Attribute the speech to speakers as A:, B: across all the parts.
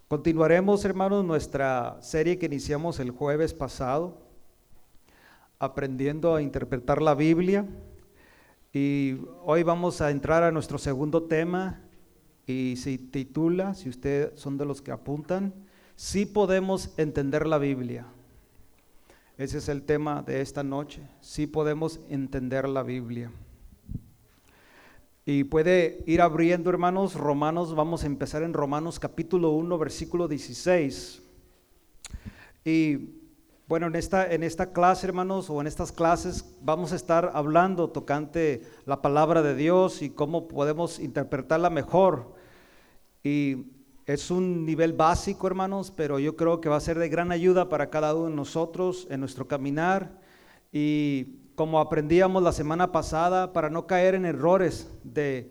A: Continuaremos, hermanos, nuestra serie que iniciamos el jueves pasado, aprendiendo a interpretar la Biblia. Y hoy vamos a entrar a nuestro segundo tema y se titula, si ustedes son de los que apuntan, sí podemos entender la Biblia. Ese es el tema de esta noche, sí podemos entender la Biblia. Y puede ir abriendo, hermanos, Romanos, vamos a empezar en Romanos capítulo 1, versículo 16. Y bueno, en esta clase, hermanos, o en estas clases vamos a estar hablando tocante la palabra de Dios y cómo podemos interpretarla mejor. Y es un nivel básico, hermanos, pero yo creo que va a ser de gran ayuda para cada uno de nosotros en nuestro caminar. Y como aprendíamos la semana pasada, para no caer en errores de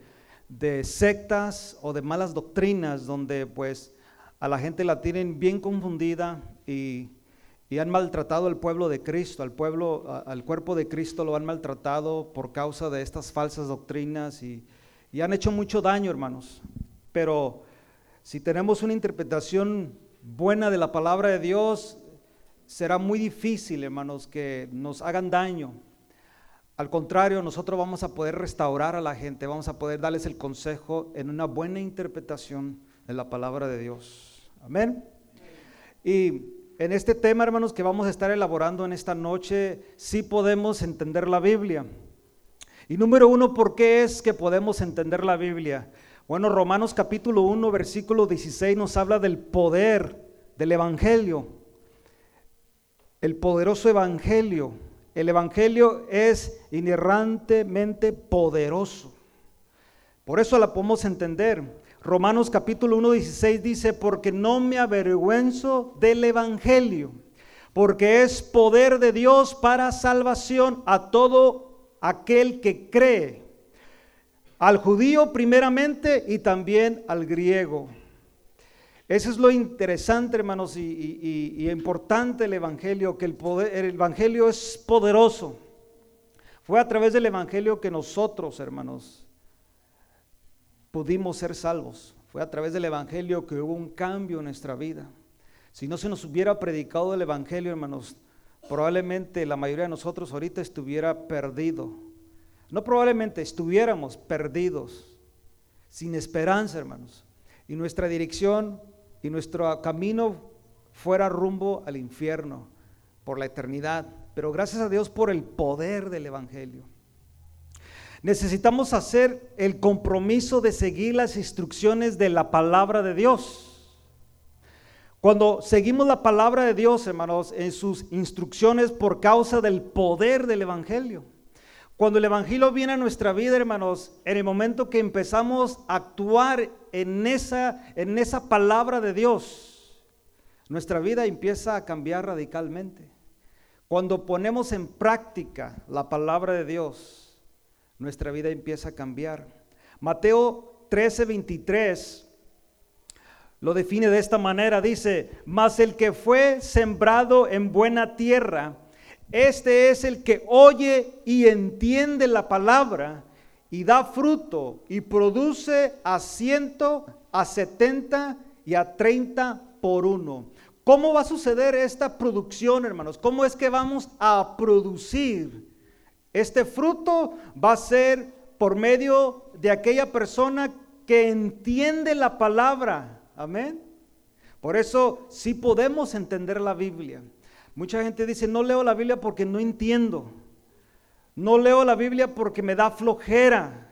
A: sectas o de malas doctrinas, donde pues a la gente la tienen bien confundida y han maltratado al pueblo de Cristo, al cuerpo de Cristo lo han maltratado por causa de estas falsas doctrinas y han hecho mucho daño, hermanos. Pero si tenemos una interpretación buena de la palabra de Dios, será muy difícil, hermanos, que nos hagan daño. Al contrario, nosotros vamos a poder restaurar a la gente, vamos a poder darles el consejo en una buena interpretación de la palabra de Dios. Amén. Y en este tema, hermanos, que vamos a estar elaborando en esta noche, sí podemos entender la Biblia. Y número uno, ¿por qué es que podemos entender la Biblia? Bueno, Romanos capítulo 1, versículo 16 nos habla del poder del Evangelio. El poderoso Evangelio. El Evangelio es inerrantemente poderoso. Por eso la podemos entender. Romanos capítulo 1, 16 dice, porque no me avergüenzo del Evangelio, porque es poder de Dios para salvación a todo aquel que cree, al judío primeramente y también al griego. Eso es lo interesante, hermanos, y importante del Evangelio, que el Evangelio es poderoso. Fue a través del Evangelio que nosotros, hermanos, pudimos ser salvos. Fue a través del Evangelio que hubo un cambio en nuestra vida. Si no se nos hubiera predicado el Evangelio, hermanos, probablemente la mayoría de nosotros ahorita estuviera perdido. No probablemente, estuviéramos perdidos, sin esperanza, hermanos. Y nuestra dirección y nuestro camino fuera rumbo al infierno por la eternidad. Pero gracias a Dios por el poder del Evangelio. Necesitamos hacer el compromiso de seguir las instrucciones de la palabra de Dios. Cuando seguimos la palabra de Dios, hermanos, en sus instrucciones por causa del poder del Evangelio. Cuando el Evangelio viene a nuestra vida, hermanos, en el momento que empezamos a actuar en esa palabra de Dios, nuestra vida empieza a cambiar radicalmente. Cuando ponemos en práctica la palabra de Dios, nuestra vida empieza a cambiar. Mateo 13:23 lo define de esta manera, dice, mas el que fue sembrado en buena tierra, este es el que oye y entiende la palabra y da fruto y produce a 100, a 70 y a 30 por uno. ¿Cómo va a suceder esta producción, hermanos? ¿Cómo es que vamos a producir? Este fruto va a ser por medio de aquella persona que entiende la palabra. Amén. Por eso sí podemos entender la Biblia. Mucha gente dice, no leo la Biblia porque no entiendo. No leo la Biblia porque me da flojera.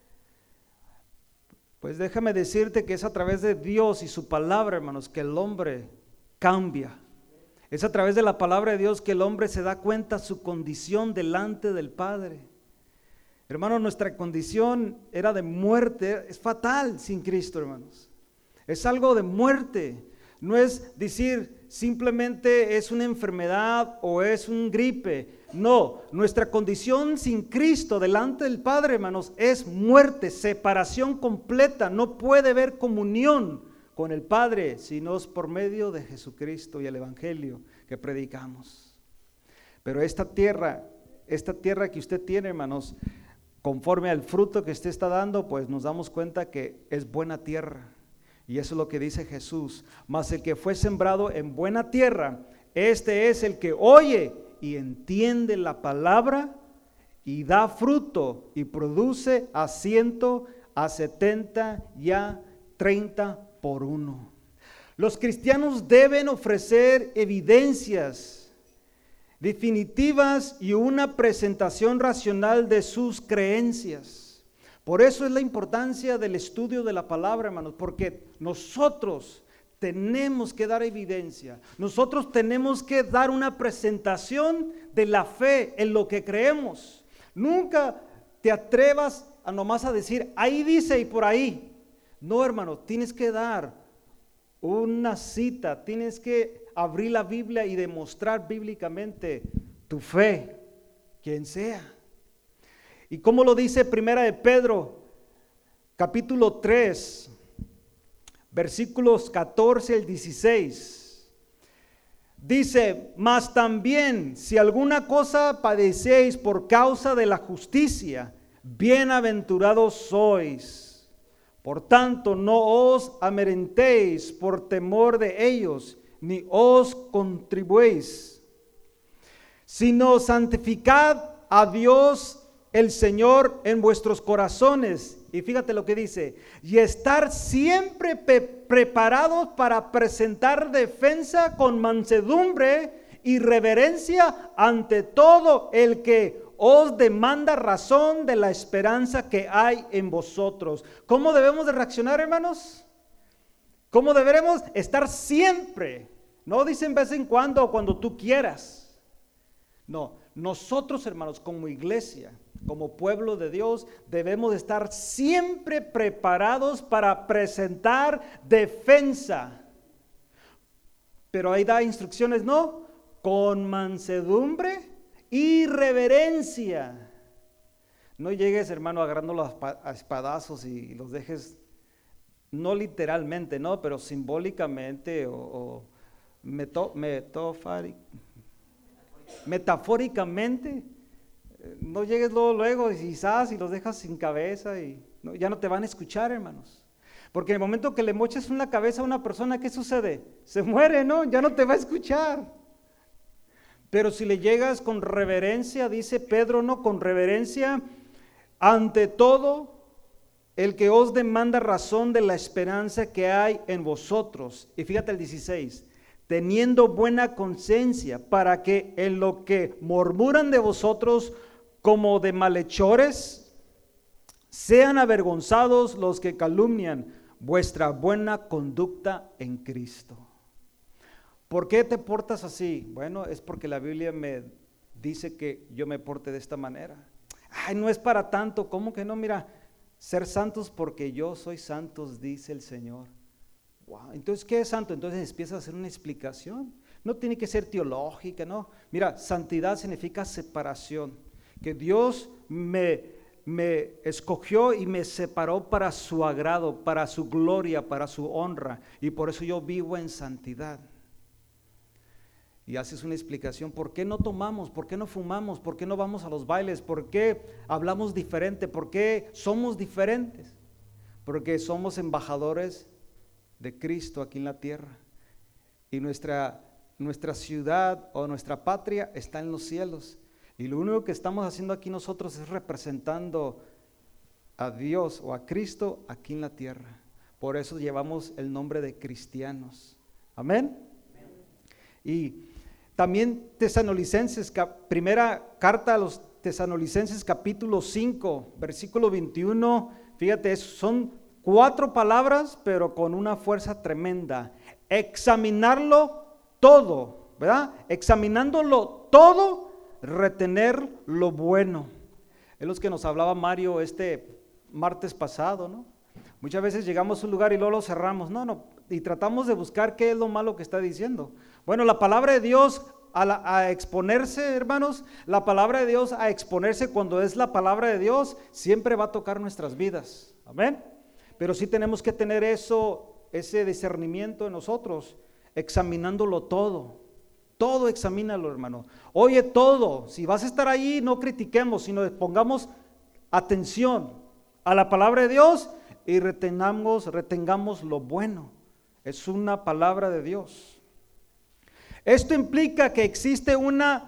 A: Pues déjame decirte que es a través de Dios y su palabra, hermanos, que el hombre cambia. Es a través de la palabra de Dios que el hombre se da cuenta de su condición delante del Padre. Hermanos, nuestra condición era de muerte, es fatal sin Cristo, hermanos. Es algo de muerte. No es decir simplemente es una enfermedad o es un gripe. No, nuestra condición sin Cristo delante del Padre, hermanos, es muerte, separación completa. No puede haber comunión con el Padre si no es por medio de Jesucristo y el Evangelio que predicamos. Pero esta tierra que usted tiene, hermanos, conforme al fruto que usted está dando, pues nos damos cuenta que es buena tierra. Y eso es lo que dice Jesús. Mas el que fue sembrado en buena tierra, este es el que oye y entiende la palabra y da fruto y produce a 100, a 70 y a 30 por uno. Los cristianos deben ofrecer evidencias definitivas y una presentación racional de sus creencias. Por eso es la importancia del estudio de la palabra, hermanos, porque nosotros tenemos que dar evidencia, nosotros tenemos que dar una presentación de la fe en lo que creemos. Nunca te atrevas a nomás a decir, ahí dice y por ahí. No, hermano, tienes que dar una cita, tienes que abrir la Biblia y demostrar bíblicamente tu fe, quien sea. Y como lo dice Primera de Pedro, capítulo 3, versículos 14 al 16. Dice, mas también si alguna cosa padecéis por causa de la justicia, bienaventurados sois. Por tanto, no os amedrentéis por temor de ellos, ni os contribuéis, sino santificad a Dios el Señor en vuestros corazones. Y fíjate lo que dice, y estar siempre preparados para presentar defensa con mansedumbre y reverencia ante todo el que os demanda razón de la esperanza que hay en vosotros. ¿Cómo debemos de reaccionar, hermanos? ¿Cómo deberemos estar siempre? No dicen vez en cuando o cuando tú quieras. No, nosotros, hermanos, como iglesia, como pueblo de Dios, debemos estar siempre preparados para presentar defensa. Pero ahí da instrucciones, ¿no? Con mansedumbre y reverencia. No llegues, hermano, agarrándolos a espadazos y los dejes, no literalmente, no, pero simbólicamente o metafóricamente. No llegues luego y quizás y los dejas sin cabeza y ya no te van a escuchar, hermanos. Porque en el momento que le moches una cabeza a una persona, ¿qué sucede? Se muere, ¿no? Ya no te va a escuchar. Pero si le llegas con reverencia, dice Pedro, ¿no? Con reverencia, ante todo, el que os demanda razón de la esperanza que hay en vosotros. Y fíjate el 16, teniendo buena conciencia, para que en lo que murmuran de vosotros como de malhechores, sean avergonzados los que calumnian vuestra buena conducta en Cristo. ¿Por qué te portas así? Bueno, es porque la Biblia me dice que yo me porte de esta manera. Ay, no es para tanto, ¿cómo que no? Mira, ser santos porque yo soy santos, dice el Señor. Wow. Entonces, ¿qué es santo? Entonces empieza a hacer una explicación. No tiene que ser teológica, no. Mira, santidad significa separación. Que Dios me escogió y me separó para su agrado, para su gloria, para su honra. Y por eso yo vivo en santidad. Y haces una explicación, ¿por qué no tomamos? ¿Por qué no fumamos? ¿Por qué no vamos a los bailes? ¿Por qué hablamos diferente? ¿Por qué somos diferentes? Porque somos embajadores de Cristo aquí en la tierra. Y nuestra ciudad o nuestra patria está en los cielos. Y lo único que estamos haciendo aquí nosotros es representando a Dios o a Cristo aquí en la tierra. Por eso llevamos el nombre de cristianos. Amén. Y también Tesalonicenses, primera carta a los Tesalonicenses capítulo 5, versículo 21, fíjate, son 4 palabras, pero con una fuerza tremenda. Examinarlo todo, ¿verdad? Examinándolo todo, retener lo bueno. Es lo que nos hablaba Mario este martes pasado, ¿no? Muchas veces llegamos a un lugar y luego lo cerramos, y tratamos de buscar qué es lo malo que está diciendo. Bueno, la palabra de Dios a exponerse, hermanos, la palabra de Dios a exponerse cuando es la palabra de Dios, siempre va a tocar nuestras vidas, amén. Pero sí tenemos que tener ese discernimiento en nosotros, examinándolo todo examínalo, hermano. Oye todo, si vas a estar ahí, no critiquemos, sino pongamos atención a la palabra de Dios y retengamos lo bueno. Es una palabra de Dios. Esto implica que existe una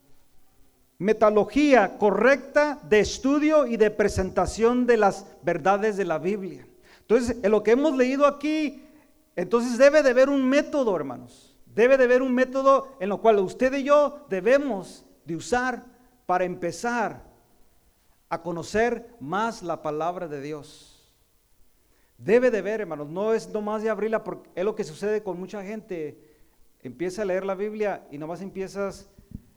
A: metodología correcta de estudio y de presentación de las verdades de la Biblia. Entonces, en lo que hemos leído aquí, entonces debe de haber un método, hermanos. Debe de haber un método en lo cual usted y yo debemos de usar para empezar a conocer más la palabra de Dios. Debe de ver, hermanos, no es nomás de abrirla, porque es lo que sucede con mucha gente. Empieza a leer la Biblia y nomás empiezas,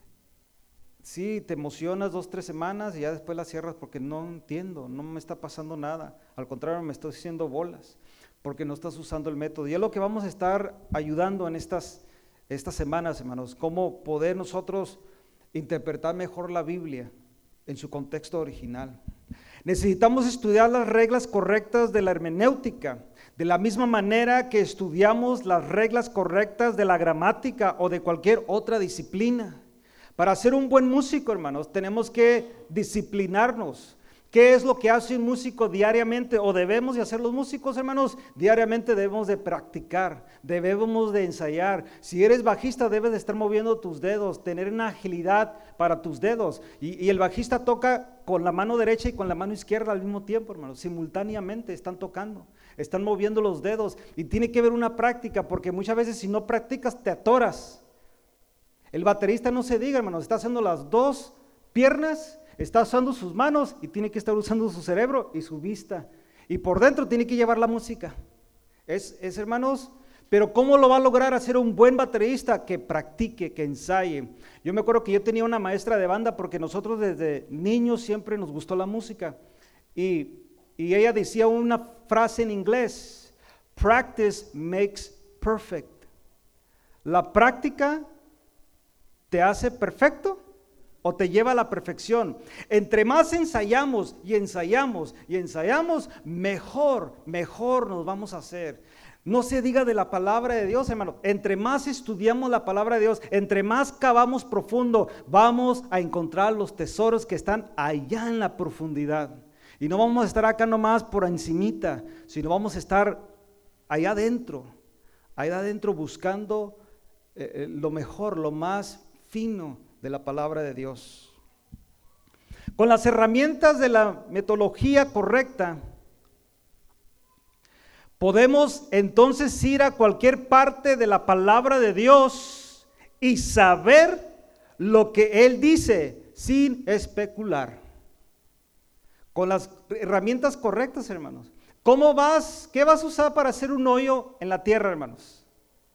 A: sí, te emocionas 2-3 semanas y ya después la cierras porque no entiendo, no me está pasando nada. Al contrario, me estoy haciendo bolas porque no estás usando el método. Y es lo que vamos a estar ayudando en estas semanas, hermanos, cómo poder nosotros interpretar mejor la Biblia en su contexto original. Necesitamos estudiar las reglas correctas de la hermenéutica, de la misma manera que estudiamos las reglas correctas de la gramática o de cualquier otra disciplina. Para ser un buen músico, hermanos, tenemos que disciplinarnos. ¿Qué es lo que hace un músico diariamente? ¿O debemos de hacer los músicos, hermanos? Diariamente debemos de practicar, debemos de ensayar. Si eres bajista, debes de estar moviendo tus dedos, tener una agilidad para tus dedos. Y el bajista toca con la mano derecha y con la mano izquierda al mismo tiempo, hermanos. Simultáneamente están tocando, están moviendo los dedos. Y tiene que haber una práctica, porque muchas veces si no practicas te atoras. El baterista no se diga, hermanos, está haciendo las dos piernas, está usando sus manos y tiene que estar usando su cerebro y su vista. Y por dentro tiene que llevar la música. Es hermanos, pero ¿cómo lo va a lograr hacer un buen baterista? Que practique, que ensaye. Yo me acuerdo que yo tenía una maestra de banda porque nosotros desde niños siempre nos gustó la música. Y ella decía una frase en inglés: practice makes perfect. La práctica te hace perfecto o te lleva a la perfección. Entre más ensayamos y ensayamos y ensayamos, mejor nos vamos a hacer. No se diga de la palabra de Dios, hermano. Entre más estudiamos la palabra de Dios, entre más cavamos profundo, vamos a encontrar los tesoros que están allá en la profundidad. Y no vamos a estar acá nomás por encimita, sino vamos a estar allá adentro buscando lo mejor, lo más fino de la palabra de Dios. Con las herramientas de la metodología correcta, podemos entonces ir a cualquier parte de la palabra de Dios y saber lo que Él dice sin especular. Con las herramientas correctas, hermanos. ¿Qué vas a usar para hacer un hoyo en la tierra, hermanos?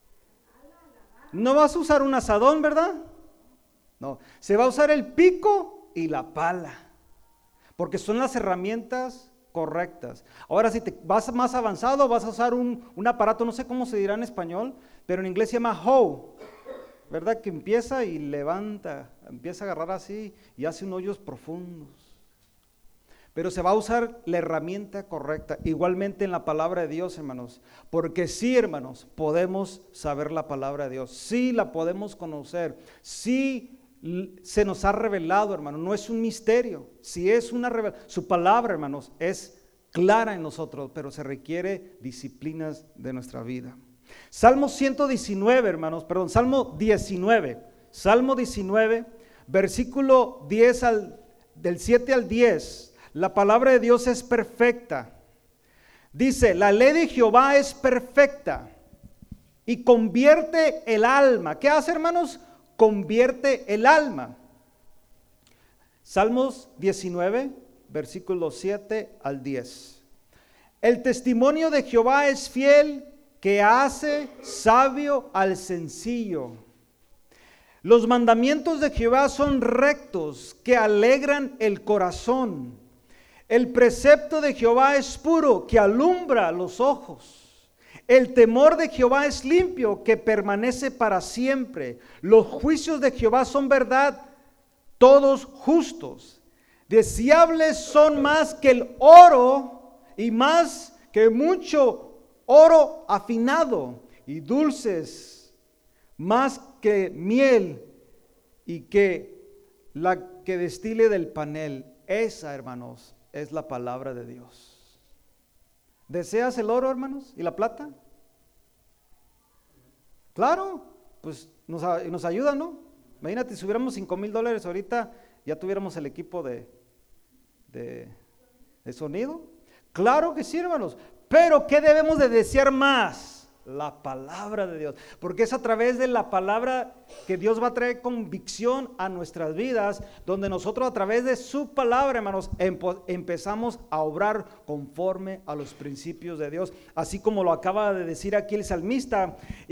A: No vas a usar un asadón, ¿verdad? No, se va a usar el pico y la pala, porque son las herramientas correctas. Ahora, si te vas más avanzado, vas a usar un aparato, no sé cómo se dirá en español, pero en inglés se llama hoe, ¿verdad? Que empieza y levanta, empieza a agarrar así y hace hoyos profundos. Pero se va a usar la herramienta correcta, igualmente en la palabra de Dios, hermanos, porque sí, hermanos, podemos saber la palabra de Dios, sí la podemos conocer, sí se nos ha revelado, hermano, no es un misterio, si es una revelación, su palabra, hermanos, es clara en nosotros, pero se requiere disciplinas de nuestra vida. Salmo 19, Salmo 19, versículo 10 del 7 al 10, la palabra de Dios es perfecta. Dice: la ley de Jehová es perfecta y convierte el alma. ¿Qué hace, hermanos? Convierte el alma. Salmos 19, versículos 7 al 10. El testimonio de Jehová es fiel, que hace sabio al sencillo. Los mandamientos de Jehová son rectos, que alegran el corazón. El precepto de Jehová es puro, que alumbra los ojos. El temor de Jehová es limpio, que permanece para siempre. Los juicios de Jehová son verdad, todos justos. Deseables son más que el oro y más que mucho oro afinado, y dulces más que miel y que la que destile del panel. Esa, hermanos, es la palabra de Dios. ¿Deseas el oro, hermanos, y la plata? Claro, pues nos ayuda, ¿no? Imagínate, si hubiéramos $5,000 ahorita, ya tuviéramos el equipo de sonido. Claro que sí, hermanos, pero ¿qué debemos de desear más? La palabra de Dios, porque es a través de la palabra que Dios va a traer convicción a nuestras vidas, donde nosotros a través de su palabra, hermanos, empezamos a obrar conforme a los principios de Dios, así como lo acaba de decir aquí el salmista,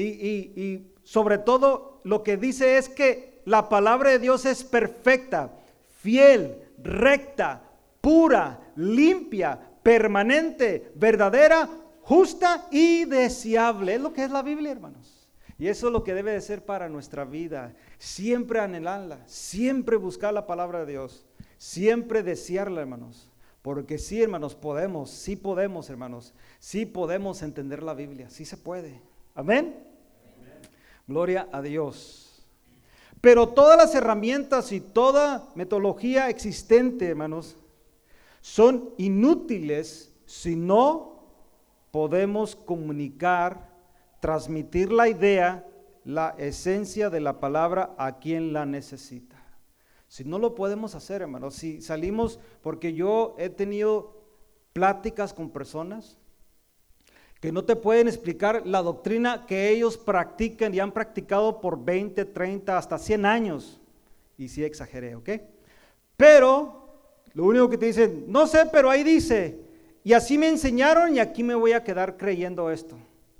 A: y sobre todo lo que dice es que la palabra de Dios es perfecta, fiel, recta, pura, limpia, permanente, verdadera, justa y deseable. Es lo que es la Biblia, hermanos. Y eso es lo que debe de ser para nuestra vida. Siempre anhelarla, siempre buscar la palabra de Dios, siempre desearla, hermanos. Porque sí, hermanos, sí podemos, hermanos, sí podemos entender la Biblia, sí se puede. Amén. Gloria a Dios. Pero todas las herramientas y toda metodología existente, hermanos, son inútiles si no podemos comunicar, transmitir la idea, la esencia de la palabra a quien la necesita. Si no lo podemos hacer, hermanos, si salimos, porque yo he tenido pláticas con personas que no te pueden explicar la doctrina que ellos practican y han practicado por 20, 30, hasta 100 años. Y sí exageré, ¿ok? Pero lo único que te dicen, no sé, pero ahí dice, y así me enseñaron y aquí me voy a quedar creyendo esto.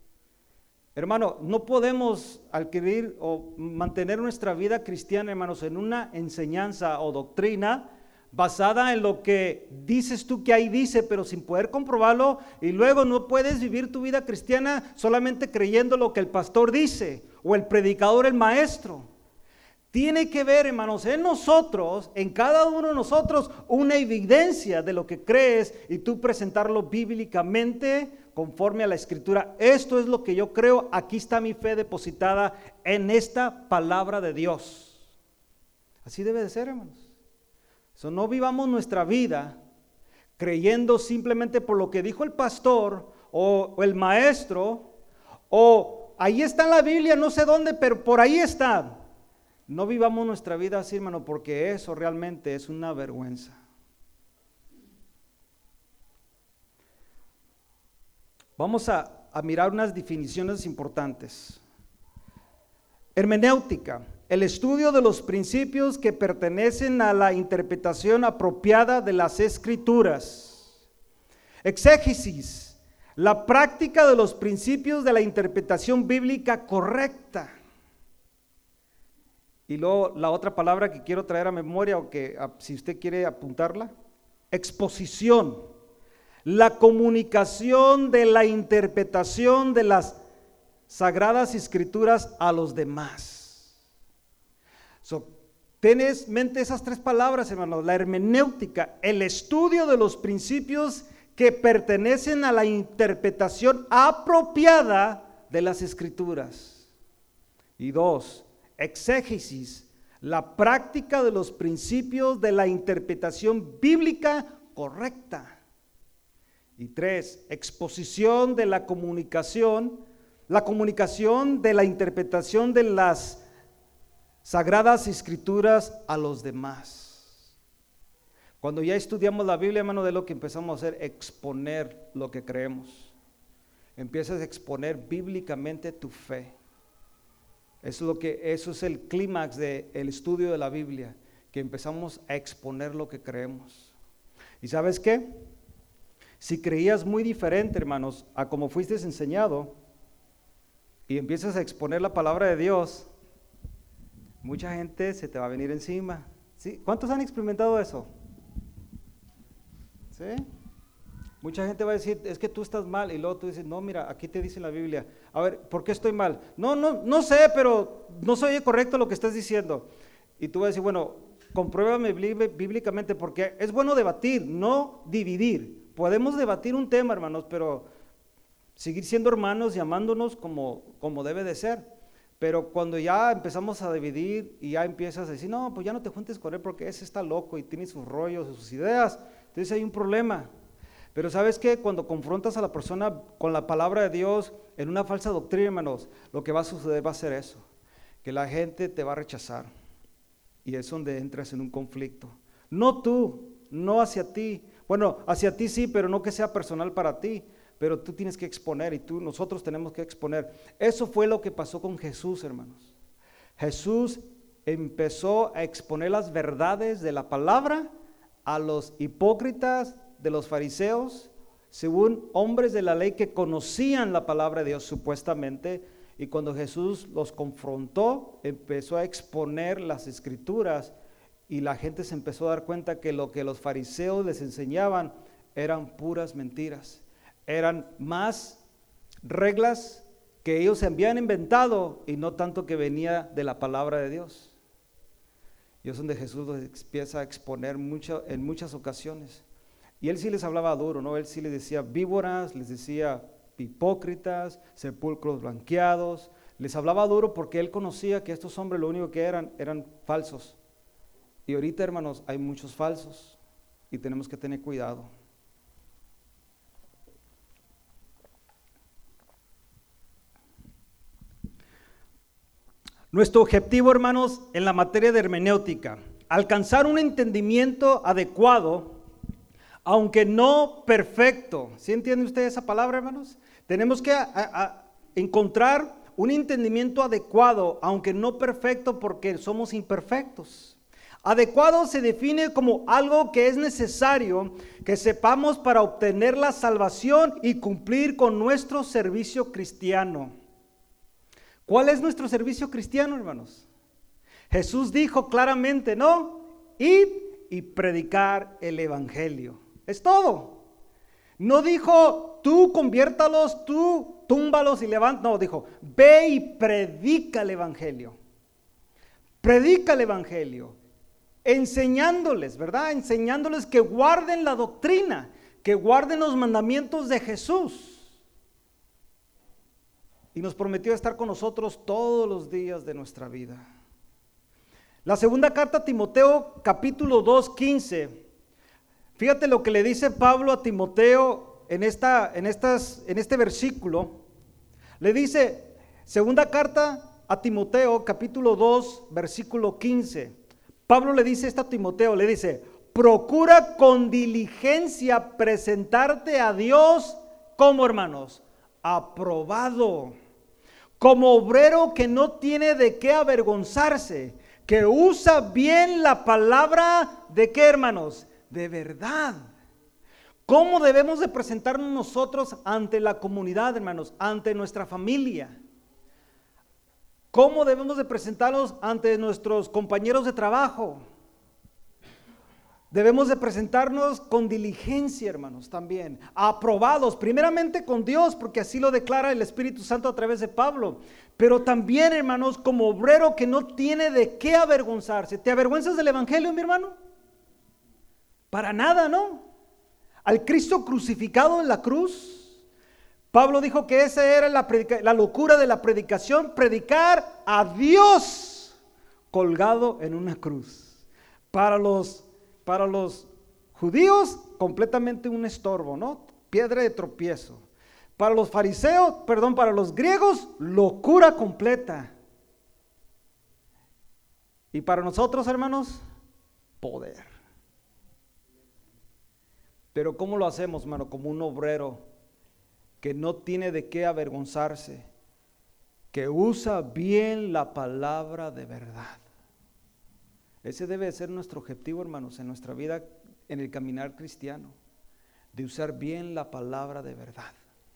A: Hermano, no podemos adquirir o mantener nuestra vida cristiana, hermanos, en una enseñanza o doctrina basada en lo que dices tú que ahí dice, pero sin poder comprobarlo, y luego no puedes vivir tu vida cristiana solamente creyendo lo que el pastor dice o el predicador, el maestro. Tiene que ver, hermanos, en nosotros, en cada uno de nosotros, una evidencia de lo que crees y tú presentarlo bíblicamente conforme a la Escritura. Esto es lo que yo creo, aquí está mi fe depositada en esta palabra de Dios. Así debe de ser, hermanos. No vivamos nuestra vida creyendo simplemente por lo que dijo el pastor o el maestro, o ahí está en la Biblia, no sé dónde, pero por ahí está. No vivamos nuestra vida así, hermano, porque eso realmente es una vergüenza. Vamos a mirar unas definiciones importantes. Hermenéutica, el estudio de los principios que pertenecen a la interpretación apropiada de las Escrituras. Exégesis, la práctica de los principios de la interpretación bíblica correcta. Y luego la otra palabra que quiero traer a memoria, o que si usted quiere apuntarla, exposición, la comunicación de la interpretación de las Sagradas Escrituras a los demás. Tenés en mente esas tres palabras, hermanos: la hermenéutica, el estudio de los principios que pertenecen a la interpretación apropiada de las Escrituras. Y dos, exégesis, la práctica de los principios de la interpretación bíblica correcta. Y tres, exposición de la comunicación de la interpretación de las Sagradas Escrituras a los demás. Cuando ya estudiamos la Biblia, hermano, de lo que empezamos a hacer, exponer lo que creemos. Empiezas a exponer bíblicamente tu fe. Eso es el clímax del estudio de la Biblia, que empezamos a exponer lo que creemos. ¿Y sabes qué? Si creías muy diferente, hermanos, a como fuiste enseñado, y empiezas a exponer la palabra de Dios, mucha gente se te va a venir encima. ¿Sí? ¿Cuántos han experimentado eso? ¿Sí? Mucha gente va a decir, es que tú estás mal, y luego tú dices, no, mira, aquí te dice la Biblia. A ver, ¿por qué estoy mal? No sé, pero no soy correcto lo que estás diciendo. Y tú vas a decir, bueno, compruébame bíblicamente, porque es bueno debatir, no dividir. Podemos debatir un tema, hermanos, pero seguir siendo hermanos y amándonos como debe de ser. Pero cuando ya empezamos a dividir y ya empiezas a decir, no, pues ya no te juntes con él porque ese está loco y tiene sus rollos, sus ideas, entonces hay un problema. Pero ¿sabes qué? Cuando confrontas a la persona con la palabra de Dios en una falsa doctrina, hermanos, lo que va a suceder va a ser eso, que la gente te va a rechazar. Y es donde entras en un conflicto. No tú, no hacia ti. Bueno, hacia ti sí, pero no que sea personal para ti. Pero tú tienes que exponer y nosotros tenemos que exponer. Eso fue lo que pasó con Jesús, hermanos. Jesús empezó a exponer las verdades de la palabra a los hipócritas de los fariseos, según hombres de la ley que conocían la palabra de Dios supuestamente, y cuando Jesús los confrontó, empezó a exponer las escrituras y la gente se empezó a dar cuenta que lo que los fariseos les enseñaban eran puras mentiras, eran más reglas que ellos se habían inventado y no tanto que venía de la palabra de Dios. Y es donde Jesús los empieza a exponer en muchas ocasiones. Y él sí les hablaba duro, ¿no? Él sí les decía víboras, les decía hipócritas, sepulcros blanqueados. Les hablaba duro porque él conocía que estos hombres lo único que eran falsos. Y ahorita, hermanos, hay muchos falsos y tenemos que tener cuidado. Nuestro objetivo, hermanos, en la materia de hermenéutica, alcanzar un entendimiento adecuado, aunque no perfecto. ¿Sí entiende usted esa palabra, hermanos? Tenemos que encontrar un entendimiento adecuado, aunque no perfecto, porque somos imperfectos. Adecuado se define como algo que es necesario que sepamos para obtener la salvación y cumplir con nuestro servicio cristiano. ¿Cuál es nuestro servicio cristiano, hermanos? Jesús dijo claramente, ¿no? Id y predicar el evangelio. Es todo. No dijo, tú conviértalos, tú túmbalos y levanta. No, dijo, ve y predica el evangelio. Predica el evangelio. Enseñándoles, ¿verdad? Enseñándoles que guarden la doctrina, que guarden los mandamientos de Jesús. Y nos prometió estar con nosotros todos los días de nuestra vida. La segunda carta a Timoteo, capítulo 2, 15. Fíjate lo que le dice Pablo a Timoteo en este versículo. Le dice, segunda carta a Timoteo, capítulo 2, versículo 15. Pablo le dice esto a Timoteo, le dice, procura con diligencia presentarte a Dios como, hermanos, aprobado, como obrero que no tiene de qué avergonzarse, que usa bien la palabra de qué, hermanos, de verdad. ¿Cómo debemos de presentarnos nosotros ante la comunidad, hermanos, ante nuestra familia? ¿Cómo debemos de presentarnos ante nuestros compañeros de trabajo? Debemos de presentarnos con diligencia, hermanos, también, aprobados, primeramente con Dios, porque así lo declara el Espíritu Santo a través de Pablo, pero también, hermanos, como obrero que no tiene de qué avergonzarse. ¿Te avergüenzas del evangelio, mi hermano? Para nada, ¿no? Al Cristo crucificado en la cruz, Pablo dijo que esa era la locura de la predicación, predicar a Dios colgado en una cruz. Para los judíos, completamente un estorbo, ¿no? Piedra de tropiezo. Para los fariseos, para los griegos, locura completa. Y para nosotros, hermanos, poder. Pero ¿cómo lo hacemos, hermano? Como un obrero que no tiene de qué avergonzarse, que usa bien la palabra de verdad. Ese debe ser nuestro objetivo, hermanos, en nuestra vida, en el caminar cristiano, de usar bien la palabra de verdad.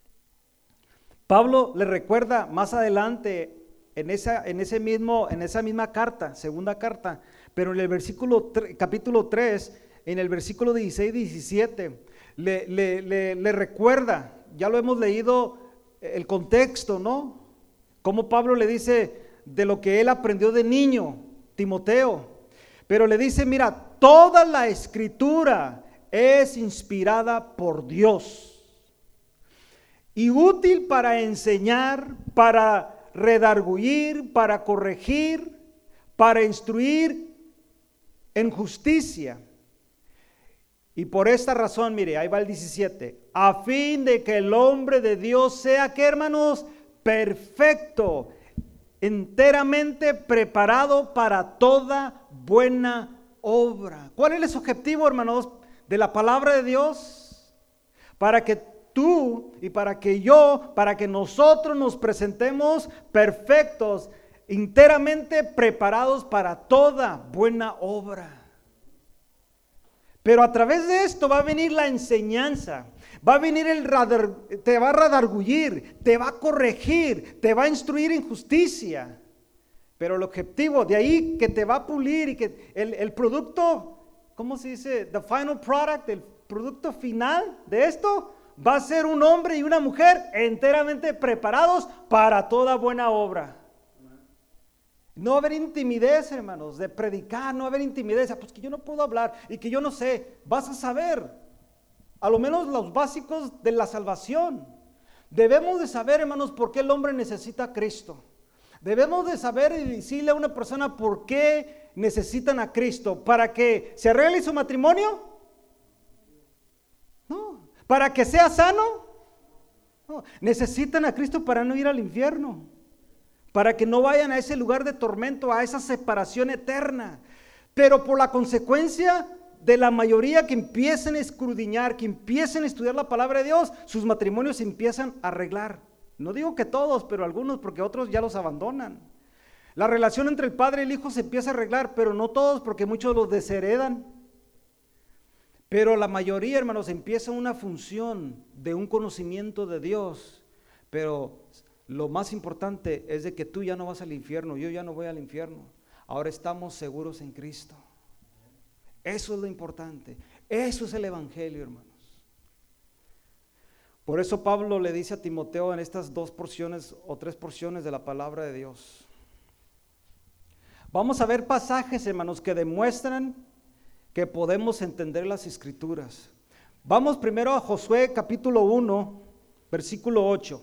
A: Pablo le recuerda más adelante en esa misma carta, segunda carta, pero en el capítulo 3, en el versículo 16 y 17, le recuerda, ya lo hemos leído el contexto, ¿no? Como Pablo le dice de lo que él aprendió de niño, Timoteo. Pero le dice, mira, toda la escritura es inspirada por Dios y útil para enseñar, para redarguir, para corregir, para instruir en justicia. Y por esta razón, mire, ahí va el 17, a fin de que el hombre de Dios sea, ¿qué, hermanos? Perfecto, enteramente preparado para toda buena obra. ¿Cuál es el objetivo, hermanos, de la palabra de Dios? Para que tú y para que yo, para que nosotros nos presentemos perfectos, enteramente preparados para toda buena obra. Pero a través de esto va a venir la enseñanza, va a venir te va a redarguir, te va a corregir, te va a instruir en justicia. Pero el objetivo, de ahí que te va a pulir y que el producto, ¿cómo se dice? The final product, el producto final de esto va a ser un hombre y una mujer enteramente preparados para toda buena obra. No va a haber intimidez, hermanos, de predicar, no va a haber intimidez, pues que yo no puedo hablar y que yo no sé, vas a saber, a lo menos los básicos de la salvación. Debemos de saber, hermanos, por qué el hombre necesita a Cristo. Debemos de saber y decirle a una persona por qué necesitan a Cristo. ¿Para que se arregle su matrimonio? No. ¿Para que sea sano? No. Necesitan a Cristo para no ir al infierno, para que no vayan a ese lugar de tormento, a esa separación eterna. Pero por la consecuencia de la mayoría que empiecen a escudriñar, que empiecen a estudiar la palabra de Dios, sus matrimonios se empiezan a arreglar. No digo que todos, pero algunos, porque otros ya los abandonan. La relación entre el padre y el hijo se empieza a arreglar, pero no todos, porque muchos los desheredan. Pero la mayoría, hermanos, empieza una función de un conocimiento de Dios. Pero lo más importante es de que tú ya no vas al infierno, yo ya no voy al infierno. Ahora estamos seguros en Cristo. Eso es lo importante. Eso es el evangelio, hermanos. Por eso Pablo le dice a Timoteo en estas 2 porciones o 3 porciones de la palabra de Dios. Vamos a ver pasajes, hermanos, que demuestran que podemos entender las escrituras. Vamos primero a Josué capítulo 1, versículo 8.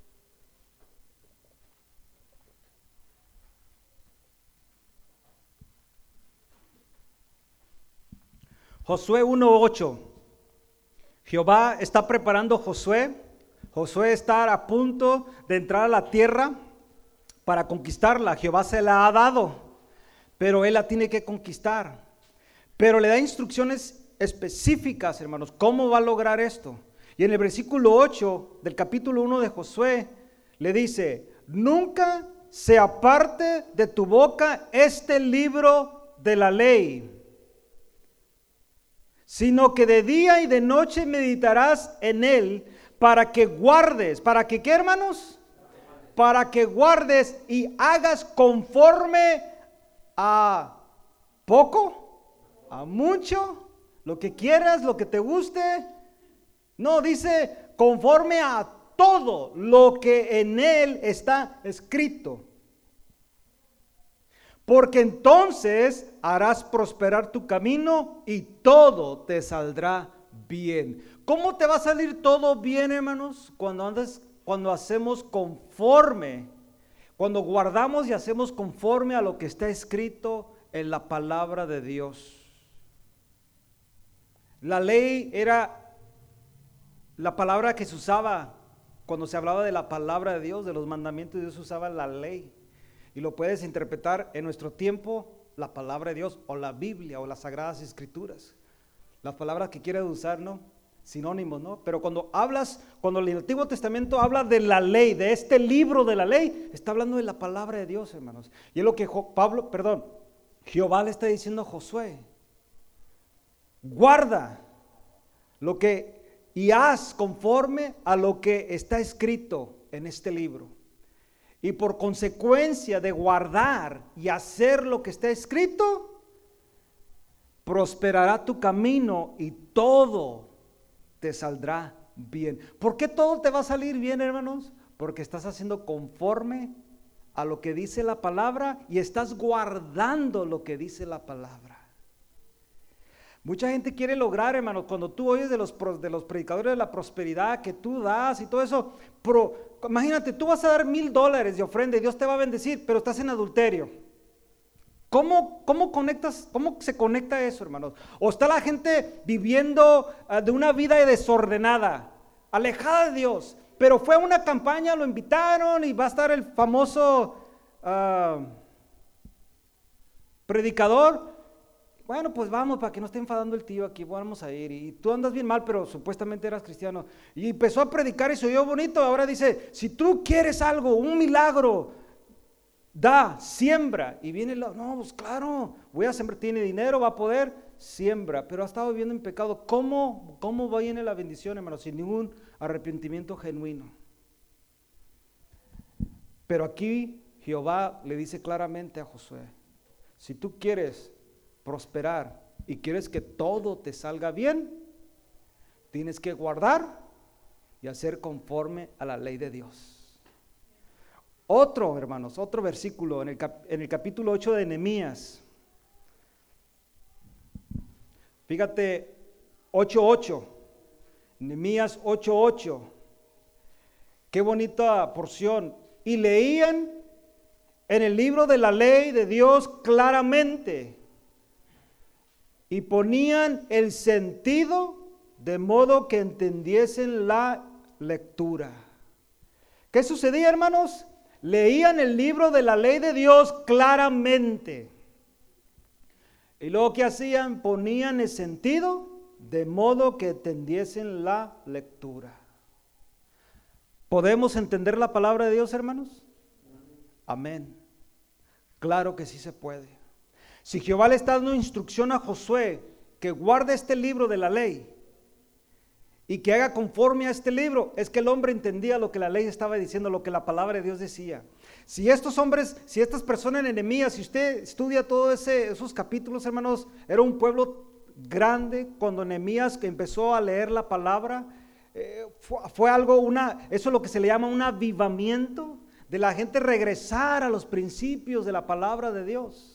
A: Josué 1:8. Jehová está preparando a Josué. Josué está a punto de entrar a la tierra para conquistarla. Jehová se la ha dado, pero él la tiene que conquistar. Pero le da instrucciones específicas, hermanos, cómo va a lograr esto. Y en el versículo 8 del capítulo 1 de Josué le dice: nunca se aparte de tu boca este libro de la ley, sino que de día y de noche meditarás en él, para que guardes. ¿Para que qué, hermanos? Para que guardes y hagas conforme a poco, a mucho, lo que quieras, lo que te guste. No, dice conforme a todo lo que en él está escrito. Porque entonces harás prosperar tu camino y todo te saldrá bien. ¿Cómo te va a salir todo bien, hermanos? Cuando hacemos conforme, cuando guardamos y hacemos conforme a lo que está escrito en la palabra de Dios. La ley era la palabra que se usaba cuando se hablaba de la palabra de Dios, de los mandamientos de Dios, se usaba la ley. Y lo puedes interpretar en nuestro tiempo, la palabra de Dios, o la Biblia, o las Sagradas Escrituras. Las palabras que quieres usar, ¿no? Sinónimos, ¿no? Pero cuando el Antiguo Testamento habla de la ley, de este libro de la ley, está hablando de la palabra de Dios, hermanos. Y es lo que Jehová le está diciendo a Josué: guarda y haz conforme a lo que está escrito en este libro. Y por consecuencia de guardar y hacer lo que está escrito, prosperará tu camino y todo te saldrá bien. ¿Por qué todo te va a salir bien, hermanos? Porque estás haciendo conforme a lo que dice la palabra y estás guardando lo que dice la palabra. Mucha gente quiere lograr, hermanos, cuando tú oyes de los predicadores de la prosperidad que tú das y todo eso, imagínate, tú vas a dar $1,000 de ofrenda y Dios te va a bendecir, pero estás en adulterio. ¿Cómo conectas, cómo se conecta eso, hermanos? O está la gente viviendo de una vida desordenada, alejada de Dios, pero fue a una campaña, lo invitaron y va a estar el famoso predicador. Bueno, pues vamos, para que no esté enfadando el tío aquí, vamos a ir. Y tú andas bien mal, pero supuestamente eras cristiano. Y empezó a predicar y se oyó bonito. Ahora dice, si tú quieres algo, un milagro, da, siembra. Y viene, no, pues claro, voy a sembrar, tiene dinero, va a poder, siembra. Pero ha estado viviendo en pecado. ¿Cómo viene la bendición, hermano? Sin ningún arrepentimiento genuino. Pero aquí Jehová le dice claramente a Josué, si tú quieres prosperar y quieres que todo te salga bien, tienes que guardar y hacer conforme a la ley de Dios. Otro, hermanos, otro versículo en el capítulo 8 de Nehemías. Fíjate, 8:8, Nehemías 8:8. Qué bonita porción. Y leían en el libro de la ley de Dios claramente, y ponían el sentido de modo que entendiesen la lectura. ¿Qué sucedía, hermanos? Leían el libro de la ley de Dios claramente. Y luego, ¿qué hacían? Ponían el sentido de modo que entendiesen la lectura. ¿Podemos entender la palabra de Dios, hermanos? Amén. Claro que sí se puede. Si Jehová le está dando instrucción a Josué que guarde este libro de la ley y que haga conforme a este libro, es que el hombre entendía lo que la ley estaba diciendo, lo que la palabra de Dios decía. Si estos hombres, si estas personas en Nehemías, si usted estudia todos esos capítulos, hermanos, era un pueblo grande. Cuando Nehemías empezó a leer la palabra, fue algo, eso es lo que se le llama un avivamiento de la gente regresar a los principios de la palabra de Dios.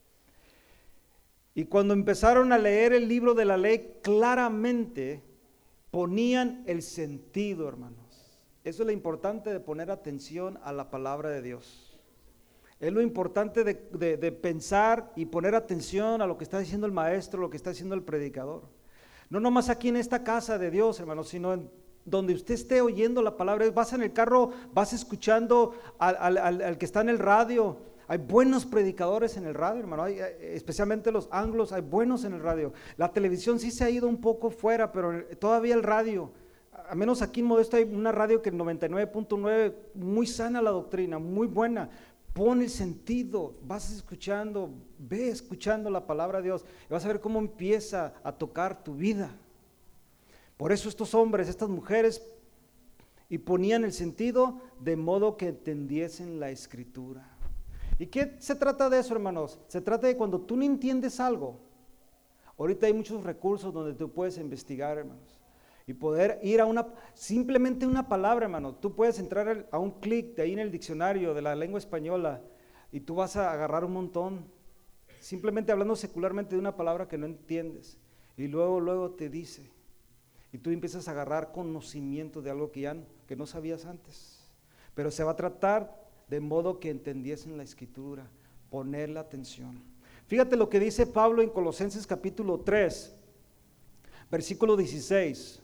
A: Y cuando empezaron a leer el libro de la ley, claramente ponían el sentido, hermanos. Eso es lo importante de poner atención a la palabra de Dios. Es lo importante de pensar y poner atención a lo que está diciendo el maestro, lo que está diciendo el predicador. No nomás aquí en esta casa de Dios, hermanos, sino en donde usted esté oyendo la palabra. Vas en el carro, vas escuchando al que está en el radio. Hay buenos predicadores en el radio, hermano, especialmente los anglos, hay buenos en el radio. La televisión sí se ha ido un poco fuera, pero todavía el radio, al menos aquí en Modesto hay una radio que el 99.9, muy sana la doctrina, muy buena. Pone el sentido, vas escuchando, ve escuchando la palabra de Dios y vas a ver cómo empieza a tocar tu vida. Por eso estos hombres, estas mujeres, y ponían el sentido de modo que entendiesen la escritura. ¿Y qué se trata de eso, hermanos? Se trata de cuando tú no entiendes algo. Ahorita hay muchos recursos donde tú puedes investigar, hermanos, y poder ir a simplemente una palabra, hermano. Tú puedes entrar a un clic de ahí en el diccionario de la lengua española y tú vas a agarrar un montón, simplemente hablando secularmente de una palabra que no entiendes, y luego te dice, y tú empiezas a agarrar conocimiento de algo que no sabías antes. Pero se va a tratar de modo que entendiesen la escritura, ponerle atención. Fíjate lo que dice Pablo en Colosenses capítulo 3, versículo 16.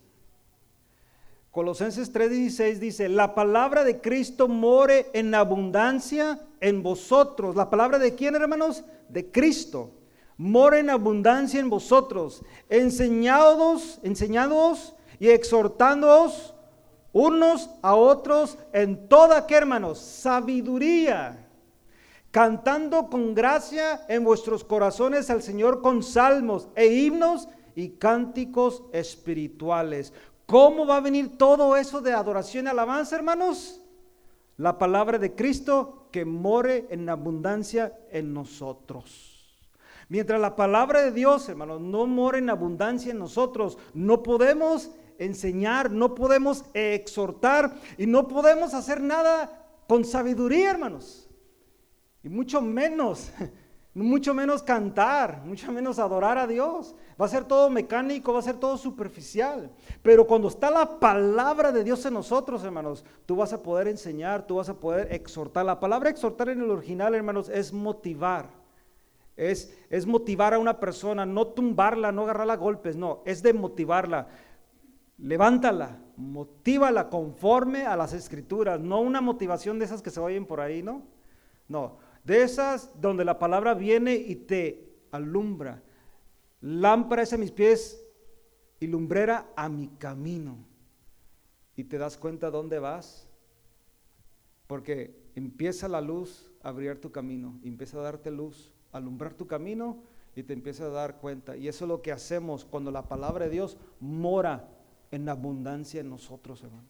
A: Colosenses 3:16 dice, la palabra de Cristo more en abundancia en vosotros. ¿La palabra de quién, hermanos? De Cristo. More en abundancia en vosotros, enseñándoos y exhortándoos unos a otros en toda, ¿qué, hermanos? Sabiduría, cantando con gracia en vuestros corazones al Señor con salmos e himnos y cánticos espirituales. ¿Cómo va a venir todo eso de adoración y alabanza, hermanos? La palabra de Cristo que more en abundancia en nosotros. Mientras la palabra de Dios, hermanos, no more en abundancia en nosotros, no podemos enseñar, no podemos exhortar y no podemos hacer nada con sabiduría, hermanos. Y mucho menos cantar, mucho menos adorar a Dios. Va a ser todo mecánico, va a ser todo superficial. Pero cuando está la palabra de Dios en nosotros, hermanos, tú vas a poder enseñar, tú vas a poder exhortar. La palabra exhortar en el original, hermanos, es motivar. es motivar a una persona, no tumbarla, no agarrarla a golpes, no, es de motivarla. Levántala, motívala conforme a las escrituras, no una motivación de esas que se oyen por ahí, ¿no? No, de esas donde la palabra viene y te alumbra. Lámpara es a mis pies y lumbrera a mi camino. Y te das cuenta dónde vas, porque empieza la luz a brillar tu camino, empieza a darte luz, a alumbrar tu camino y te empieza a dar cuenta. Y eso es lo que hacemos cuando la palabra de Dios mora en abundancia en nosotros, hermano.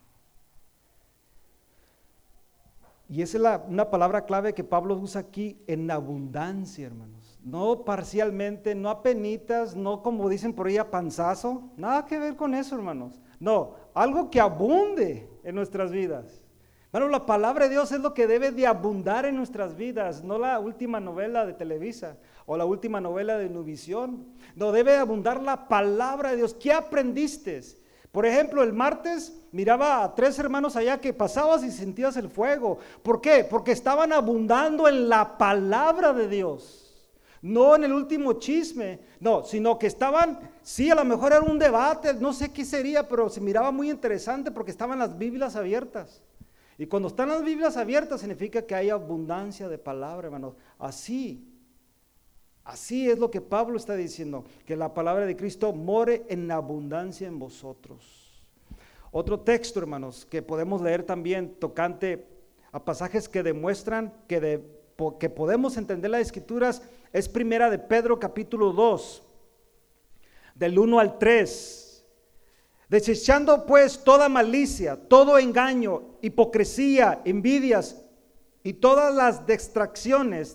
A: Y esa es una palabra clave que Pablo usa aquí, en abundancia, hermanos. No parcialmente, no apenitas, no como dicen por ahí a panzazo, nada que ver con eso, hermanos. No, algo que abunde en nuestras vidas. Bueno, la palabra de Dios es lo que debe de abundar en nuestras vidas, no la última novela de Televisa o la última novela de Univisión. No, debe abundar la palabra de Dios. ¿Qué aprendiste? Por ejemplo, el martes miraba a 3 hermanos allá que pasabas y sentías el fuego. ¿Por qué? Porque estaban abundando en la palabra de Dios, no en el último chisme, no, sino que estaban, sí, a lo mejor era un debate, no sé qué sería, pero se miraba muy interesante porque estaban las Biblias abiertas. Y cuando están las Biblias abiertas significa que hay abundancia de palabra, hermanos. Así es lo que Pablo está diciendo, que la palabra de Cristo more en abundancia en vosotros. Otro texto, hermanos, que podemos leer también tocante a pasajes que demuestran que podemos entender las Escrituras, es primera de Pedro capítulo 2, del 1 al 3. Desechando pues toda malicia, todo engaño, hipocresía, envidias y todas las distracciones,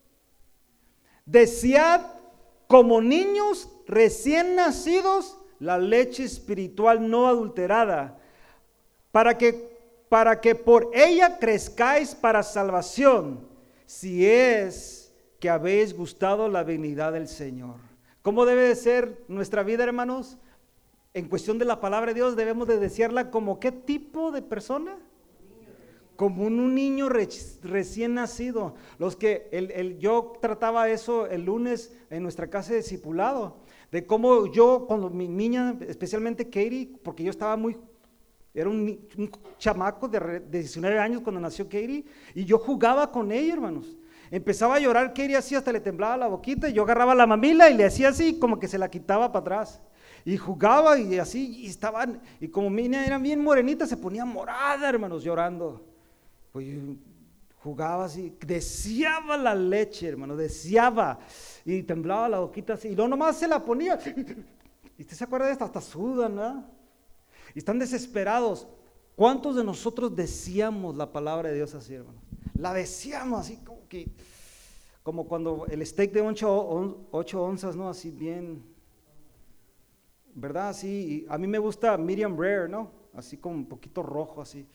A: desead como niños recién nacidos la leche espiritual no adulterada, para que por ella crezcáis para salvación, si es que habéis gustado la benignidad del Señor. ¿Cómo debe de ser nuestra vida, hermanos? En cuestión de la palabra de Dios debemos de desearla como ¿qué tipo de persona? Como un niño recién nacido. Yo trataba eso el lunes en nuestra casa de discipulado, de cómo yo, cuando mi niña, especialmente Katie, porque yo estaba era un chamaco de 19 años cuando nació Katie, y yo jugaba con ella, hermanos. Empezaba a llorar Katie así, hasta le temblaba la boquita, y yo agarraba la mamila y le hacía así, como que se la quitaba para atrás. Y jugaba y así, y como mi niña era bien morenita, se ponía morada, hermanos, llorando. Pues yo jugaba así, deseaba la leche, hermano, deseaba, y temblaba la boquita así, y no nomás se la ponía, y usted se acuerda de esto, hasta sudan, ¿no? Y están desesperados. ¿Cuántos de nosotros deseamos la palabra de Dios así, hermano? La deseamos así como cuando el steak de 8 onzas, ¿no? Así bien, ¿verdad? Así, y a mí me gusta medium rare, ¿no? Así como un poquito rojo, así.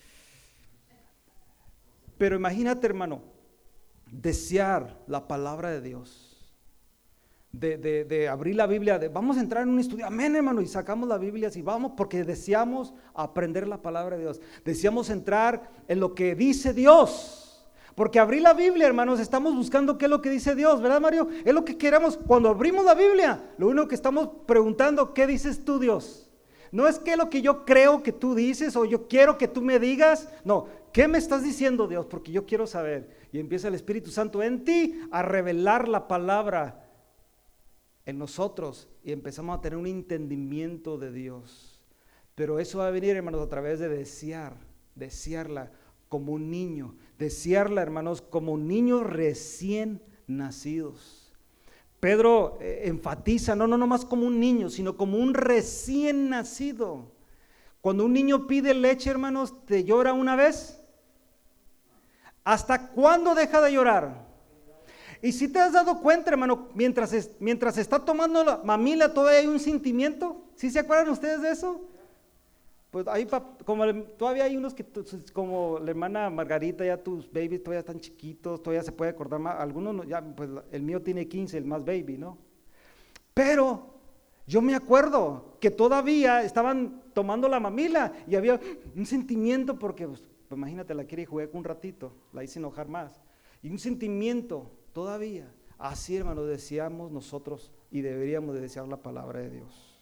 A: Pero imagínate, hermano, desear la palabra de Dios, de abrir la Biblia, vamos a entrar en un estudio, amén, hermano, y sacamos la Biblia así, vamos, porque deseamos aprender la palabra de Dios, deseamos entrar en lo que dice Dios, porque abrir la Biblia, hermanos, estamos buscando qué es lo que dice Dios, ¿verdad, Mario? Es lo que queremos, cuando abrimos la Biblia, lo único que estamos preguntando, ¿qué dices tú, Dios? No es que lo que yo creo que tú dices o yo quiero que tú me digas, no, ¿qué me estás diciendo, Dios? Porque yo quiero saber. Y empieza el Espíritu Santo en ti a revelar la palabra en nosotros y empezamos a tener un entendimiento de Dios. Pero eso va a venir, hermanos, a través de desearla como un niño, desearla, hermanos, como niños recién nacidos. Pedro enfatiza, no más como un niño, sino como un recién nacido. Cuando un niño pide leche, hermanos, ¿te llora una vez? ¿Hasta cuándo deja de llorar? Y si te has dado cuenta, hermano, mientras está tomando la mamila, todavía hay un sentimiento. ¿Sí se acuerdan ustedes de eso? Pues ahí, todavía hay unos que, como la hermana Margarita, ya tus babies todavía están chiquitos, todavía se puede acordar más, algunos no, ya, pues el mío tiene 15, el más baby, ¿no? Pero yo me acuerdo que todavía estaban tomando la mamila y había un sentimiento porque, pues imagínate, la quería jugar un ratito, la hice enojar más, y un sentimiento todavía, Así, hermanos, deseamos nosotros y deberíamos de desear la palabra de Dios.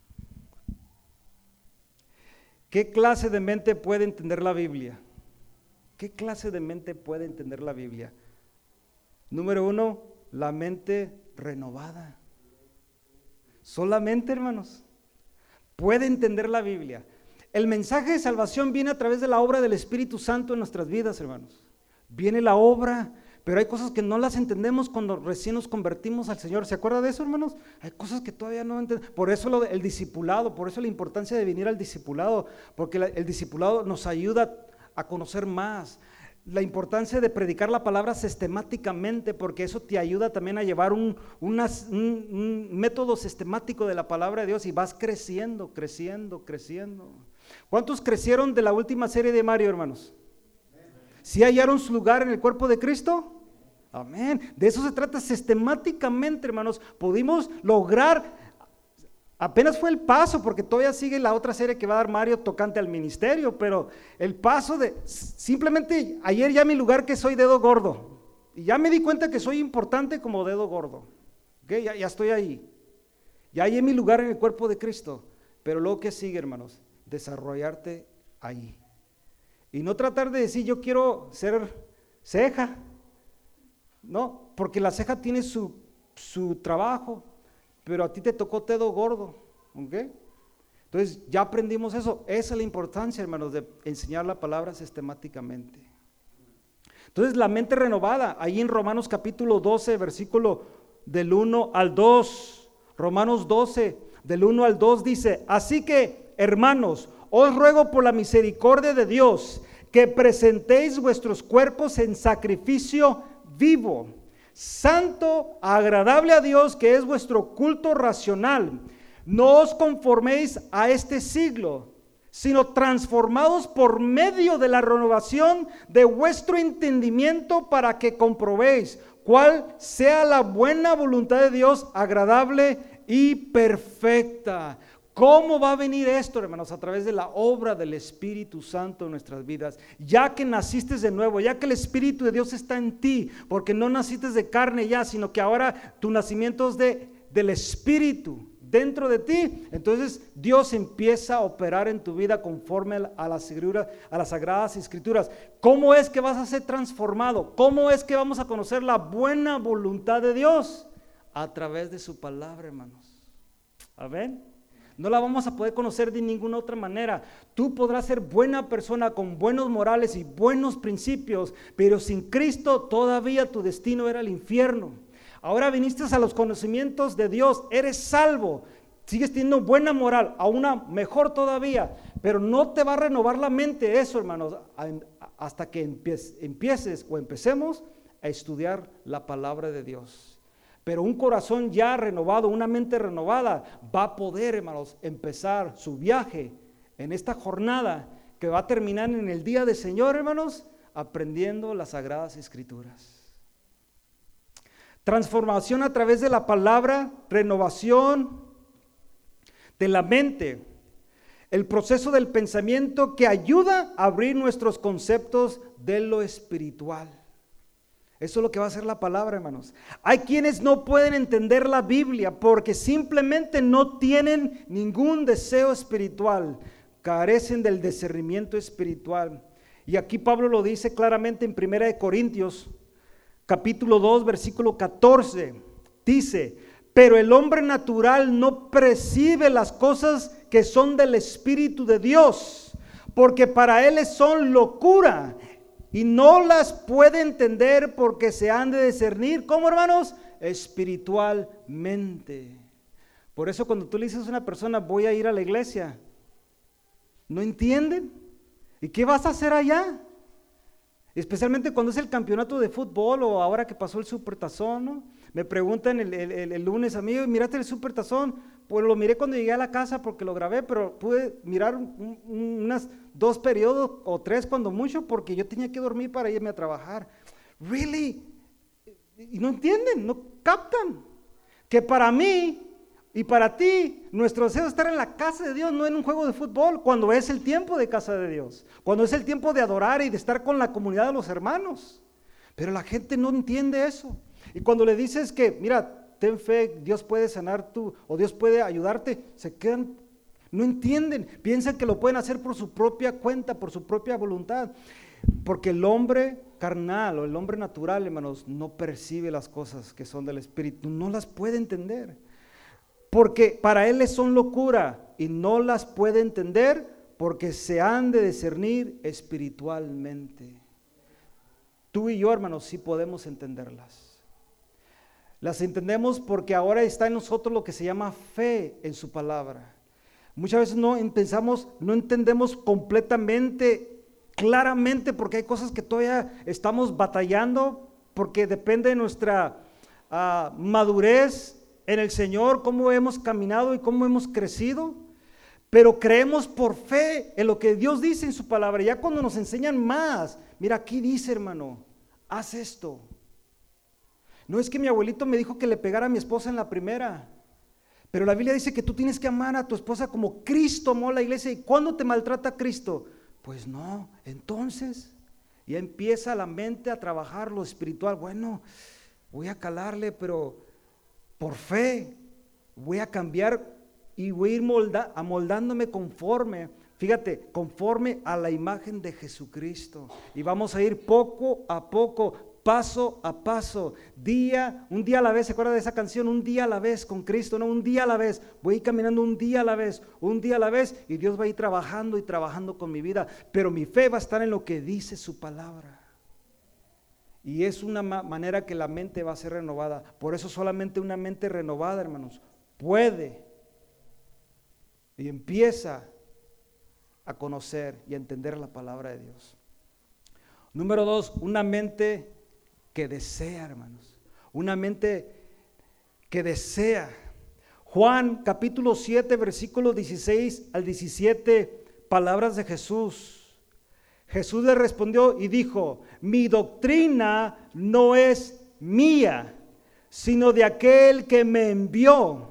A: ¿Qué clase de mente puede entender la Biblia? ¿Qué clase de mente puede entender la Biblia? Número 1, la mente renovada. Solamente, hermanos, puede entender la Biblia. El mensaje de salvación viene a través de la obra del Espíritu Santo en nuestras vidas, hermanos. Viene la obra, pero hay cosas que no las entendemos cuando recién nos convertimos al Señor. ¿Se acuerda de eso, hermanos? Hay cosas que todavía no entendemos. Por eso el discipulado, por eso la importancia de venir al discipulado, porque el discipulado nos ayuda a conocer más. La importancia de predicar la palabra sistemáticamente, porque eso te ayuda también a llevar un método sistemático de la palabra de Dios y vas creciendo. ¿Cuántos crecieron de la última serie de Mario, hermanos? ¿Sí hallaron su lugar en el cuerpo de Cristo? Amén. De eso se trata sistemáticamente, hermanos. Pudimos lograr, apenas fue el paso, porque todavía sigue la otra serie que va a dar Mario tocante al ministerio, pero el paso de, simplemente ayer ya mi lugar que soy dedo gordo, y ya me di cuenta que soy importante como dedo gordo, ¿okay? Ya estoy ahí, ya hallé mi lugar en el cuerpo de Cristo, pero luego que sigue, hermanos, desarrollarte ahí, y no tratar de decir yo quiero ser ceja, no, porque la ceja tiene su trabajo, pero a ti te tocó dedo gordo, ¿ok? Entonces ya aprendimos eso. Esa es la importancia, hermanos, de enseñar la palabra sistemáticamente. Entonces la mente renovada, ahí en Romanos capítulo 12, versículo del 1 al 2, Romanos 12, del 1 al 2 dice, así que, hermanos, os ruego por la misericordia de Dios, que presentéis vuestros cuerpos en sacrificio vivo, santo, agradable a Dios, que es vuestro culto racional. No os conforméis a este siglo, sino transformados por medio de la renovación de vuestro entendimiento, para que comprobéis cuál sea la buena voluntad de Dios, agradable y perfecta. ¿Cómo va a venir esto, hermanos? A través de la obra del Espíritu Santo en nuestras vidas. Ya que naciste de nuevo, ya que el Espíritu de Dios está en ti, porque no naciste de carne ya, sino que ahora tu nacimiento es del Espíritu dentro de ti. Entonces Dios empieza a operar en tu vida conforme a las Sagradas Escrituras. ¿Cómo es que vas a ser transformado? ¿Cómo es que vamos a conocer la buena voluntad de Dios? A través de su palabra, hermanos. Amén. No la vamos a poder conocer de ninguna otra manera. Tú podrás ser buena persona con buenos morales y buenos principios, pero sin Cristo todavía tu destino era el infierno. Ahora viniste a los conocimientos de Dios, eres salvo, sigues teniendo buena moral, aún mejor todavía, pero no te va a renovar la mente eso, hermanos, hasta que empecemos a estudiar la palabra de Dios. Pero un corazón ya renovado, una mente renovada, va a poder, hermanos, empezar su viaje en esta jornada que va a terminar en el día del Señor, hermanos, aprendiendo las Sagradas Escrituras. Transformación a través de la palabra, renovación de la mente, el proceso del pensamiento que ayuda a abrir nuestros conceptos de lo espiritual. Eso es lo que va a hacer la palabra, hermanos. Hay quienes no pueden entender la Biblia porque simplemente no tienen ningún deseo espiritual, carecen del discernimiento espiritual. Y aquí Pablo lo dice claramente en 1 Corintios, capítulo 2, versículo 14. Dice, pero el hombre natural no percibe las cosas que son del Espíritu de Dios, porque para él son locura, y no las puede entender porque se han de discernir, ¿cómo, hermanos? Espiritualmente. Por eso cuando tú le dices a una persona, voy a ir a la iglesia, ¿no entienden? ¿Y qué vas a hacer allá? Especialmente cuando es el campeonato de fútbol o ahora que pasó el Supertazón, ¿no? Me preguntan el lunes, amigo, ¿miraste el Supertazón? Pues lo miré cuando llegué a la casa porque lo grabé, pero pude mirar unas 2 periodos o 3 cuando mucho, porque yo tenía que dormir para irme a trabajar. Really? Y no entienden, no captan que para mí y para ti, nuestro deseo es estar en la casa de Dios, no en un juego de fútbol, cuando es el tiempo de casa de Dios, cuando es el tiempo de adorar y de estar con la comunidad de los hermanos. Pero la gente no entiende eso. Y cuando le dices que, mira, ten fe, Dios puede sanar tú, o Dios puede ayudarte, se quedan, no entienden, piensan que lo pueden hacer por su propia cuenta, por su propia voluntad. Porque el hombre carnal o el hombre natural, hermanos, no percibe las cosas que son del Espíritu, no las puede entender. Porque para él son locura y no las puede entender porque se han de discernir espiritualmente. Tú y yo, hermanos, sí podemos entenderlas. Las entendemos porque ahora está en nosotros lo que se llama fe en su palabra. Muchas veces no entendemos completamente, claramente, porque hay cosas que todavía estamos batallando, porque depende de nuestra madurez en el Señor, cómo hemos caminado y cómo hemos crecido, pero creemos por fe en lo que Dios dice en su palabra. Ya cuando nos enseñan más, mira, aquí dice, hermano, haz esto. No es que mi abuelito me dijo que le pegara a mi esposa en la primera, pero la Biblia dice que tú tienes que amar a tu esposa como Cristo amó a la iglesia. ¿Y cuándo te maltrata Cristo? Pues no, entonces ya empieza la mente a trabajar lo espiritual. Bueno, voy a calarle, pero por fe voy a cambiar y voy a ir amoldándome conforme, fíjate, conforme a la imagen de Jesucristo. Y vamos a ir poco a poco, paso a paso, un día a la vez. ¿Se acuerda de esa canción? Un día a la vez con Cristo, no, un día a la vez. Voy a ir caminando un día a la vez, y Dios va a ir trabajando y trabajando con mi vida, pero mi fe va a estar en lo que dice su palabra. Y es una manera que la mente va a ser renovada. Por eso solamente una mente renovada, hermanos, puede y empieza a conocer y a entender la palabra de Dios. Número 2, una mente que desea, hermanos, una mente que desea. Juan capítulo 7, versículos 16 al 17, palabras de Jesús. Jesús le respondió y dijo: mi doctrina no es mía, sino de aquel que me envió.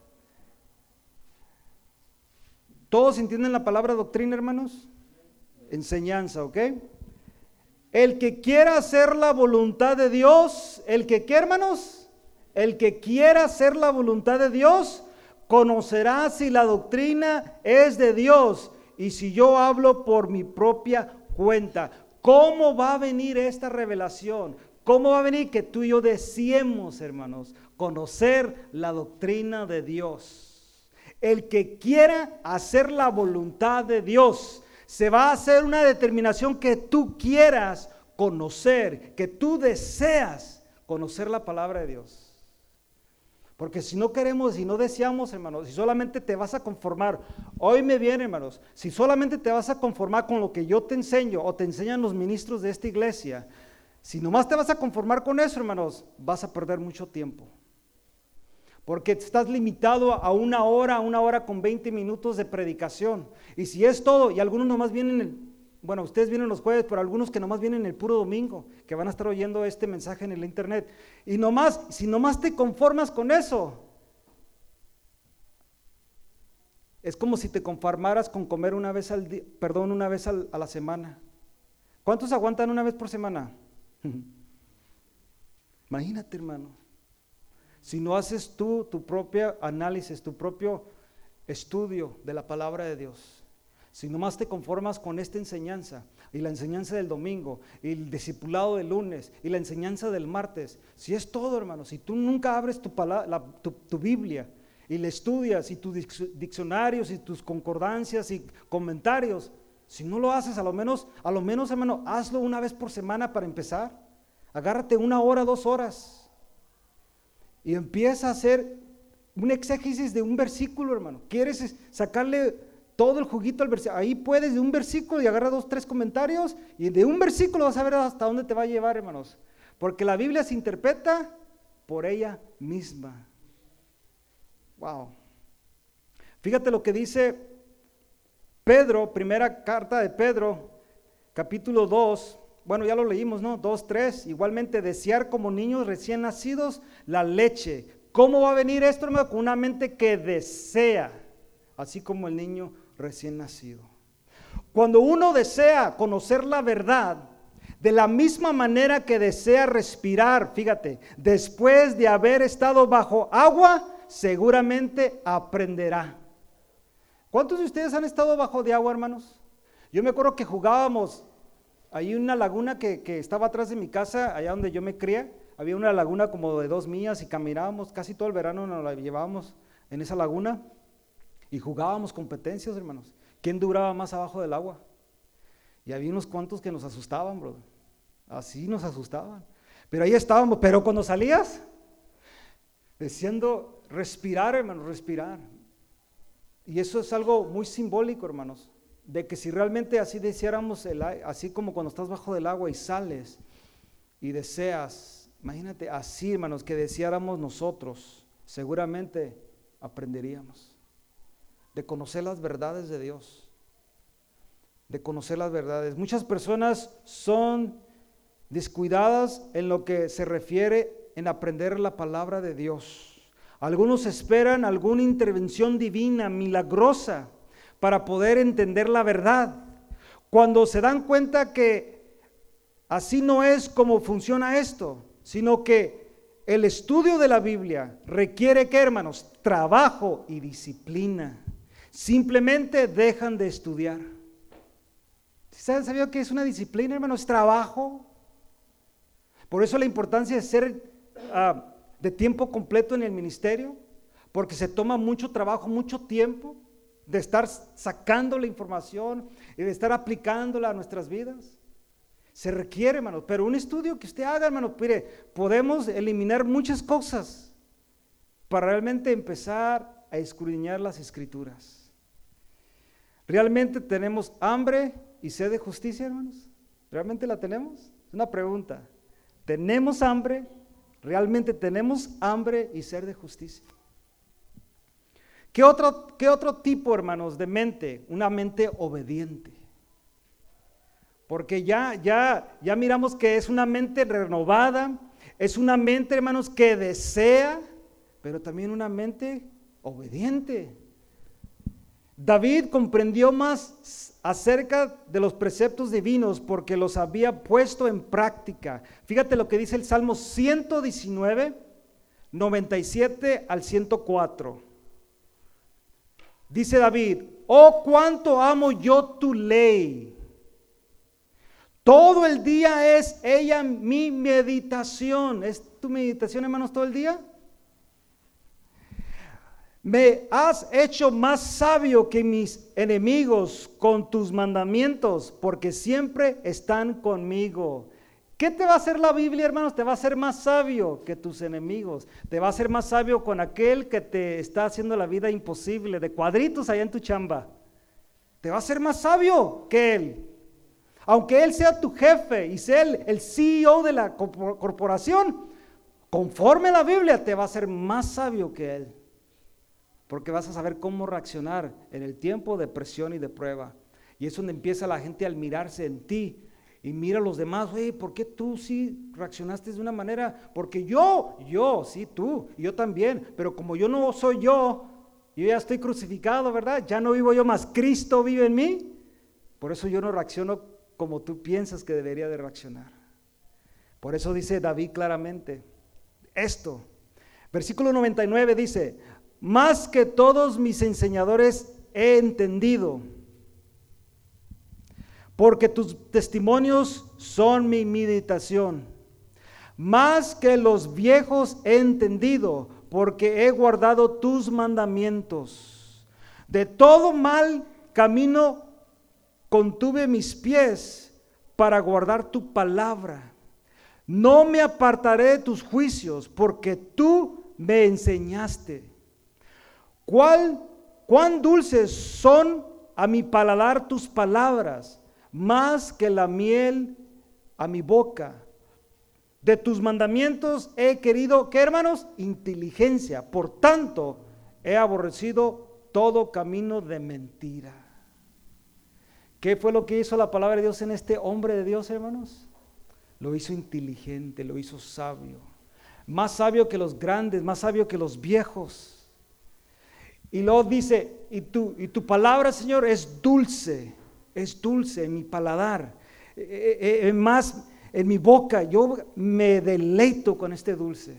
A: ¿Todos entienden la palabra doctrina, hermanos? Enseñanza, ¿ok? El que quiera hacer la voluntad de Dios, el que quiera, hermanos, el que quiera hacer la voluntad de Dios, conocerá si la doctrina es de Dios y si yo hablo por mi propia cuenta. ¿Cómo va a venir esta revelación? ¿Cómo va a venir que tú y yo deseemos, hermanos, conocer la doctrina de Dios? El que quiera hacer la voluntad de Dios, se va a hacer una determinación que tú quieras conocer, que tú deseas conocer la palabra de Dios. Porque si no queremos, si no deseamos, hermanos, si solamente te vas a conformar, oíme bien, hermanos, si solamente te vas a conformar con lo que yo te enseño o te enseñan los ministros de esta iglesia, si nomás te vas a conformar con eso, hermanos, vas a perder mucho tiempo. Porque estás limitado a una hora con 20 minutos de predicación. Y si es todo, y algunos nomás vienen, ustedes vienen los jueves, pero algunos que nomás vienen el puro domingo, que van a estar oyendo este mensaje en el internet. Y si nomás te conformas con eso, es como si te conformaras con comer una vez a la semana. ¿Cuántos aguantan una vez por semana? Imagínate, hermano. Si no haces tú tu propio análisis, tu propio estudio de la palabra de Dios, si nomás te conformas con esta enseñanza y la enseñanza del domingo y el discipulado del lunes y la enseñanza del martes, si es todo, hermano, si tú nunca abres tu Biblia y la estudias y tus diccionarios y tus concordancias y comentarios, si no lo haces, a lo menos, hermano, hazlo una vez por semana para empezar. Agárrate 1 hora, 2 horas. Y empieza a hacer un exégesis de un versículo, hermano. ¿Quieres sacarle todo el juguito al versículo? Ahí puedes de un versículo y agarra 2, 3 comentarios y de un versículo vas a ver hasta dónde te va a llevar, hermanos. Porque la Biblia se interpreta por ella misma. Wow. Fíjate lo que dice Pedro, primera carta de Pedro, capítulo 2. Bueno, ya lo leímos, ¿no? 2:3, igualmente desear como niños recién nacidos la leche. ¿Cómo va a venir esto, hermano? Con una mente que desea, así como el niño recién nacido. Cuando uno desea conocer la verdad, De la misma manera que desea respirar, fíjate, después de haber estado bajo agua, seguramente aprenderá. ¿Cuántos de ustedes han estado bajo de agua, hermanos? Yo me acuerdo que jugábamos, hay una laguna que estaba atrás de mi casa, allá donde yo me crié, había una laguna como de 2 millas y caminábamos, casi todo el verano nos la llevábamos en esa laguna y jugábamos competencias, hermanos. ¿Quién duraba más abajo del agua? Y había unos cuantos que nos asustaban, bro. Así nos asustaban. Pero ahí estábamos, pero cuando salías, deseando respirar, hermanos, respirar. Y eso es algo muy simbólico, hermanos, de que si realmente así deseáramos, así como cuando estás bajo del agua y sales y deseas, imagínate así, hermanos, que deseáramos nosotros, seguramente aprenderíamos de conocer las verdades de Dios, de conocer las verdades. Muchas personas son descuidadas en lo que se refiere en aprender la palabra de Dios. Algunos esperan alguna intervención divina, milagrosa, para poder entender la verdad. Cuando se dan cuenta que así no es como funciona esto, sino que el estudio de la Biblia requiere, ¿qué, hermanos? Trabajo y disciplina. Simplemente dejan de estudiar. ¿Saben? ¿Sabían que es una disciplina, hermanos? Es trabajo. Por eso la importancia de ser de tiempo completo en el ministerio, porque se toma mucho trabajo, mucho tiempo de estar sacando la información y de estar aplicándola a nuestras vidas. Se requiere, hermanos, pero un estudio que usted haga, hermanos, mire, podemos eliminar muchas cosas para realmente empezar a escudriñar las Escrituras. ¿Realmente tenemos hambre y sed de justicia, hermanos? ¿Realmente la tenemos? Es una pregunta. ¿Tenemos hambre? ¿Realmente tenemos hambre y sed de justicia? ¿Qué otro tipo, hermanos, de mente? Una mente obediente. Porque ya miramos que es una mente renovada, es una mente, hermanos, que desea, pero también una mente obediente. David comprendió más acerca de los preceptos divinos porque los había puesto en práctica. Fíjate lo que dice el Salmo 119, 97 al 104. Dice David: oh, cuánto amo yo tu ley. Todo el día es ella mi meditación. ¿Es tu meditación, hermanos, todo el día? Me has hecho más sabio que mis enemigos con tus mandamientos, porque siempre están conmigo. ¿Qué te va a hacer la Biblia, hermanos? Te va a hacer más sabio que tus enemigos. Te va a hacer más sabio con aquel que te está haciendo la vida imposible, de cuadritos allá en tu chamba. Te va a hacer más sabio que él. Aunque él sea tu jefe y sea el CEO de la corporación, conforme a la Biblia te va a hacer más sabio que él. Porque vas a saber cómo reaccionar en el tiempo de presión y de prueba. Y es donde empieza la gente a mirarse en ti y mira a los demás. Oye, ¿por qué tú sí reaccionaste de una manera? Porque yo, sí, tú, y yo también. Pero como yo no soy yo ya estoy crucificado, ¿verdad? Ya no vivo yo más, Cristo vive en mí. Por eso yo no reacciono como tú piensas que debería de reaccionar. Por eso dice David claramente esto. Versículo 99 dice: más que todos mis enseñadores he entendido, porque tus testimonios son mi meditación. Más que los viejos he entendido, porque he guardado tus mandamientos. De todo mal camino contuve mis pies para guardar tu palabra. No me apartaré de tus juicios, porque tú me enseñaste. Cuán dulces son a mi paladar tus palabras, más que la miel a mi boca. De tus mandamientos he querido, ¿qué, hermanos? Inteligencia. Por tanto, he aborrecido todo camino de mentira. ¿Qué fue lo que hizo la palabra de Dios en este hombre de Dios, hermanos? Lo hizo inteligente, lo hizo sabio. Más sabio que los grandes, más sabio que los viejos. Y luego dice: y tu palabra, Señor, es dulce en mi paladar. en mi boca, yo me deleito con este dulce.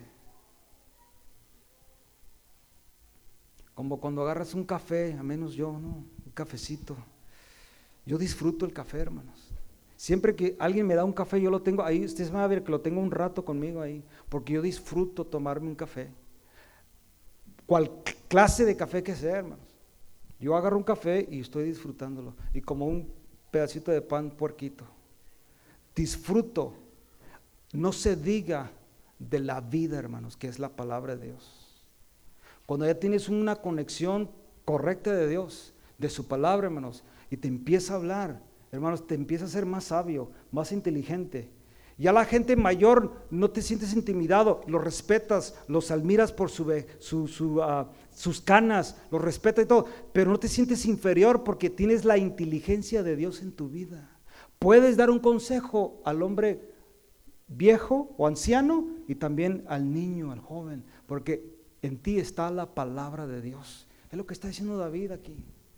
A: Como cuando agarras un café, a menos yo, ¿no? Un cafecito. Yo disfruto el café, hermanos. Siempre que alguien me da un café, yo lo tengo ahí. Ustedes van a ver que lo tengo un rato conmigo ahí, porque yo disfruto tomarme un café. Cual clase de café que sea, hermanos. Yo agarro un café y estoy disfrutándolo. Y como un pedacito de pan puerquito. Disfruto. No se diga de la vida, hermanos, que es la palabra de Dios. Cuando ya tienes una conexión correcta de Dios, de su palabra, hermanos, y te empieza a hablar, hermanos, te empieza a ser más sabio, más inteligente. Ya la gente mayor no te sientes intimidado, los respetas, los admiras por sus canas, los respetas y todo, pero no te sientes inferior porque tienes la inteligencia de Dios en tu vida. Puedes dar un consejo al hombre viejo o anciano y también al niño, al joven, porque en ti está la palabra de Dios. Es lo que está diciendo David aquí.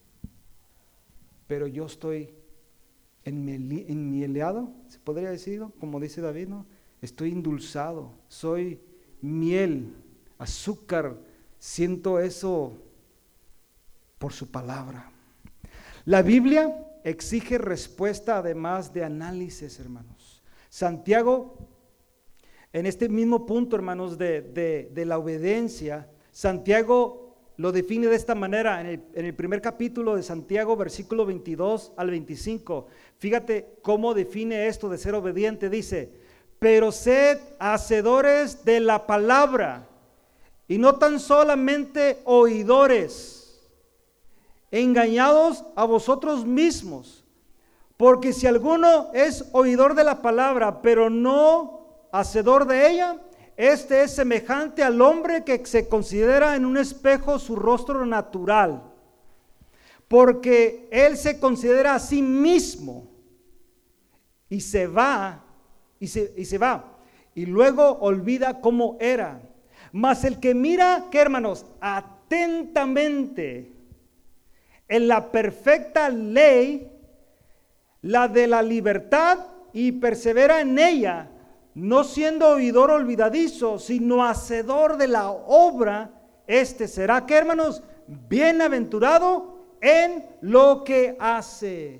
A: Pero yo estoy enmielado, se podría decir, como dice David, ¿no? Estoy endulzado, soy miel, azúcar, siento eso por su palabra. La Biblia exige respuesta además de análisis, hermanos. Santiago, en este mismo punto, hermanos, de la obediencia, Santiago lo define de esta manera en el primer capítulo de Santiago, versículo 22 al 25. Fíjate cómo define esto de ser obediente. Dice: pero sed hacedores de la palabra y no tan solamente oidores, engañados a vosotros mismos. Porque si alguno es oidor de la palabra, pero no hacedor de ella, este es semejante al hombre que se considera en un espejo su rostro natural, porque él se considera a sí mismo y se va, y luego olvida cómo era. Mas el que mira, ¿qué, hermanos? Atentamente en la perfecta ley, la de la libertad, y persevera en ella, no siendo oidor olvidadizo, sino hacedor de la obra, este será, ¿qué, hermanos? Bienaventurado en lo que hace.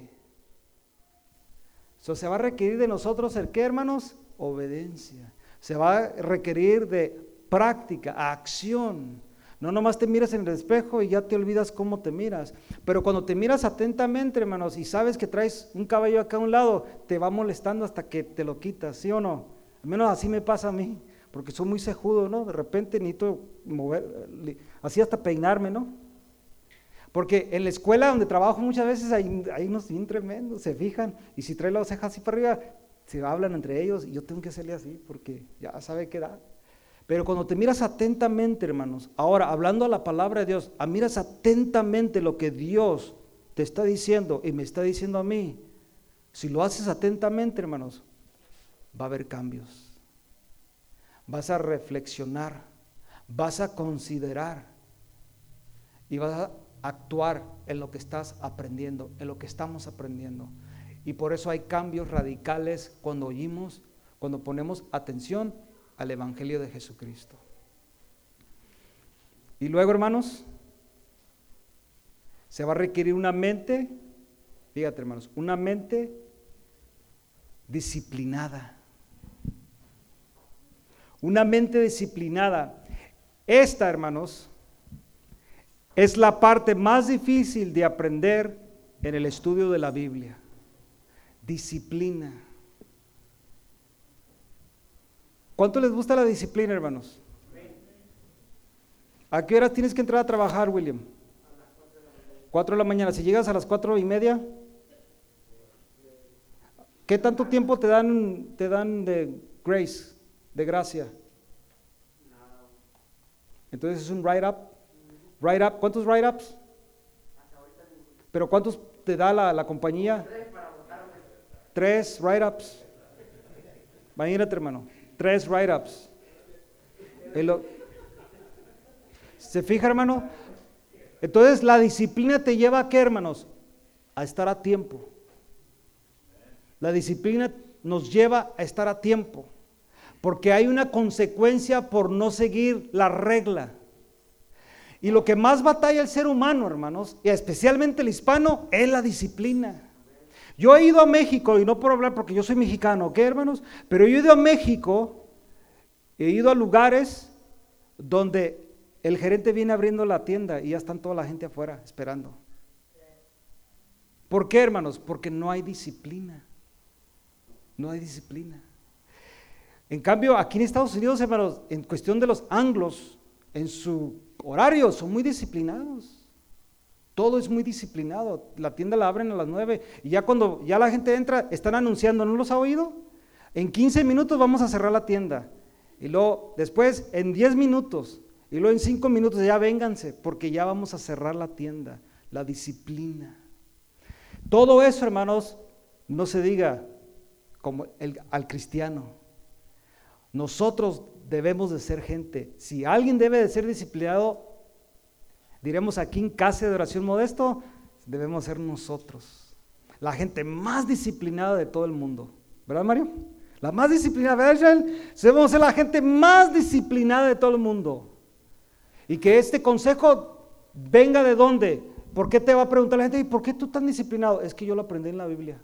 A: Se va a requerir de nosotros el ¿qué, hermanos? Obediencia. Se va a requerir de práctica, acción. No nomás te miras en el espejo y ya te olvidas cómo te miras. Pero cuando te miras atentamente, hermanos, y sabes que traes un cabello acá a un lado, te va molestando hasta que te lo quitas, ¿sí o no? Al menos así me pasa a mí, porque soy muy cejudo, ¿no? De repente necesito mover, así hasta peinarme, ¿no? Porque en la escuela donde trabajo muchas veces hay unos bien tremendos, se fijan, y si trae las cejas así para arriba, se hablan entre ellos, y yo tengo que hacerle así, porque ya sabe qué da. Pero cuando te miras atentamente, hermanos, ahora hablando a la palabra de Dios, miras atentamente lo que Dios te está diciendo y me está diciendo a mí, si lo haces atentamente, hermanos, va a haber cambios. Vas a reflexionar, vas a considerar y vas a actuar en lo que estás aprendiendo, en lo que estamos aprendiendo. Y por eso hay cambios radicales cuando oímos, cuando ponemos atención al Evangelio de Jesucristo. Y luego, hermanos, se va a requerir una mente, fíjate, hermanos, una mente disciplinada. Una mente disciplinada. Esta, hermanos, es la parte más difícil de aprender en el estudio de la Biblia. Disciplina. ¿Cuánto les gusta la disciplina, hermanos? ¿A qué hora tienes que entrar a trabajar, William? 4 de la mañana. Si llegas a las 4:30, ¿qué tanto tiempo te dan de grace, de gracia? Entonces es un write-up. Write-up, ¿cuántos write-ups? ¿Pero cuántos te da la compañía? 3 write-ups. Imagínate, hermano, 3 write-ups. ¿Se fija, hermano? Entonces la disciplina te lleva ¿a qué, hermanos? A estar a tiempo. La disciplina nos lleva a estar a tiempo, porque hay una consecuencia por no seguir la regla. Y lo que más batalla el ser humano, hermanos, y especialmente el hispano, es la disciplina. Yo he ido a México, y no por hablar porque yo soy mexicano, ¿ok, hermanos? Pero yo he ido a México, he ido a lugares donde el gerente viene abriendo la tienda y ya están toda la gente afuera esperando. ¿Por qué, hermanos? Porque no hay disciplina. No hay disciplina. En cambio, aquí en Estados Unidos, hermanos, en cuestión de los anglos, en su horario son muy disciplinados. Todo es muy disciplinado. La tienda la abren a las 9 y ya cuando ya la gente entra, están anunciando, ¿no los ha oído? En 15 minutos vamos a cerrar la tienda. Y luego después en 10 minutos y luego en 5 minutos ya vénganse porque ya vamos a cerrar la tienda. La disciplina. Todo eso, hermanos, no se diga como al cristiano. Nosotros debemos de ser gente. Si alguien debe de ser disciplinado, diremos aquí en Casa de Oración Modesto, debemos ser nosotros. La gente más disciplinada de todo el mundo. ¿Verdad, Mario? La más disciplinada, ¿verdad, Israel? Debemos ser la gente más disciplinada de todo el mundo. Y que este consejo venga de dónde. ¿Por qué te va a preguntar la gente? ¿Y por qué tú tan disciplinado? Es que yo lo aprendí en la Biblia.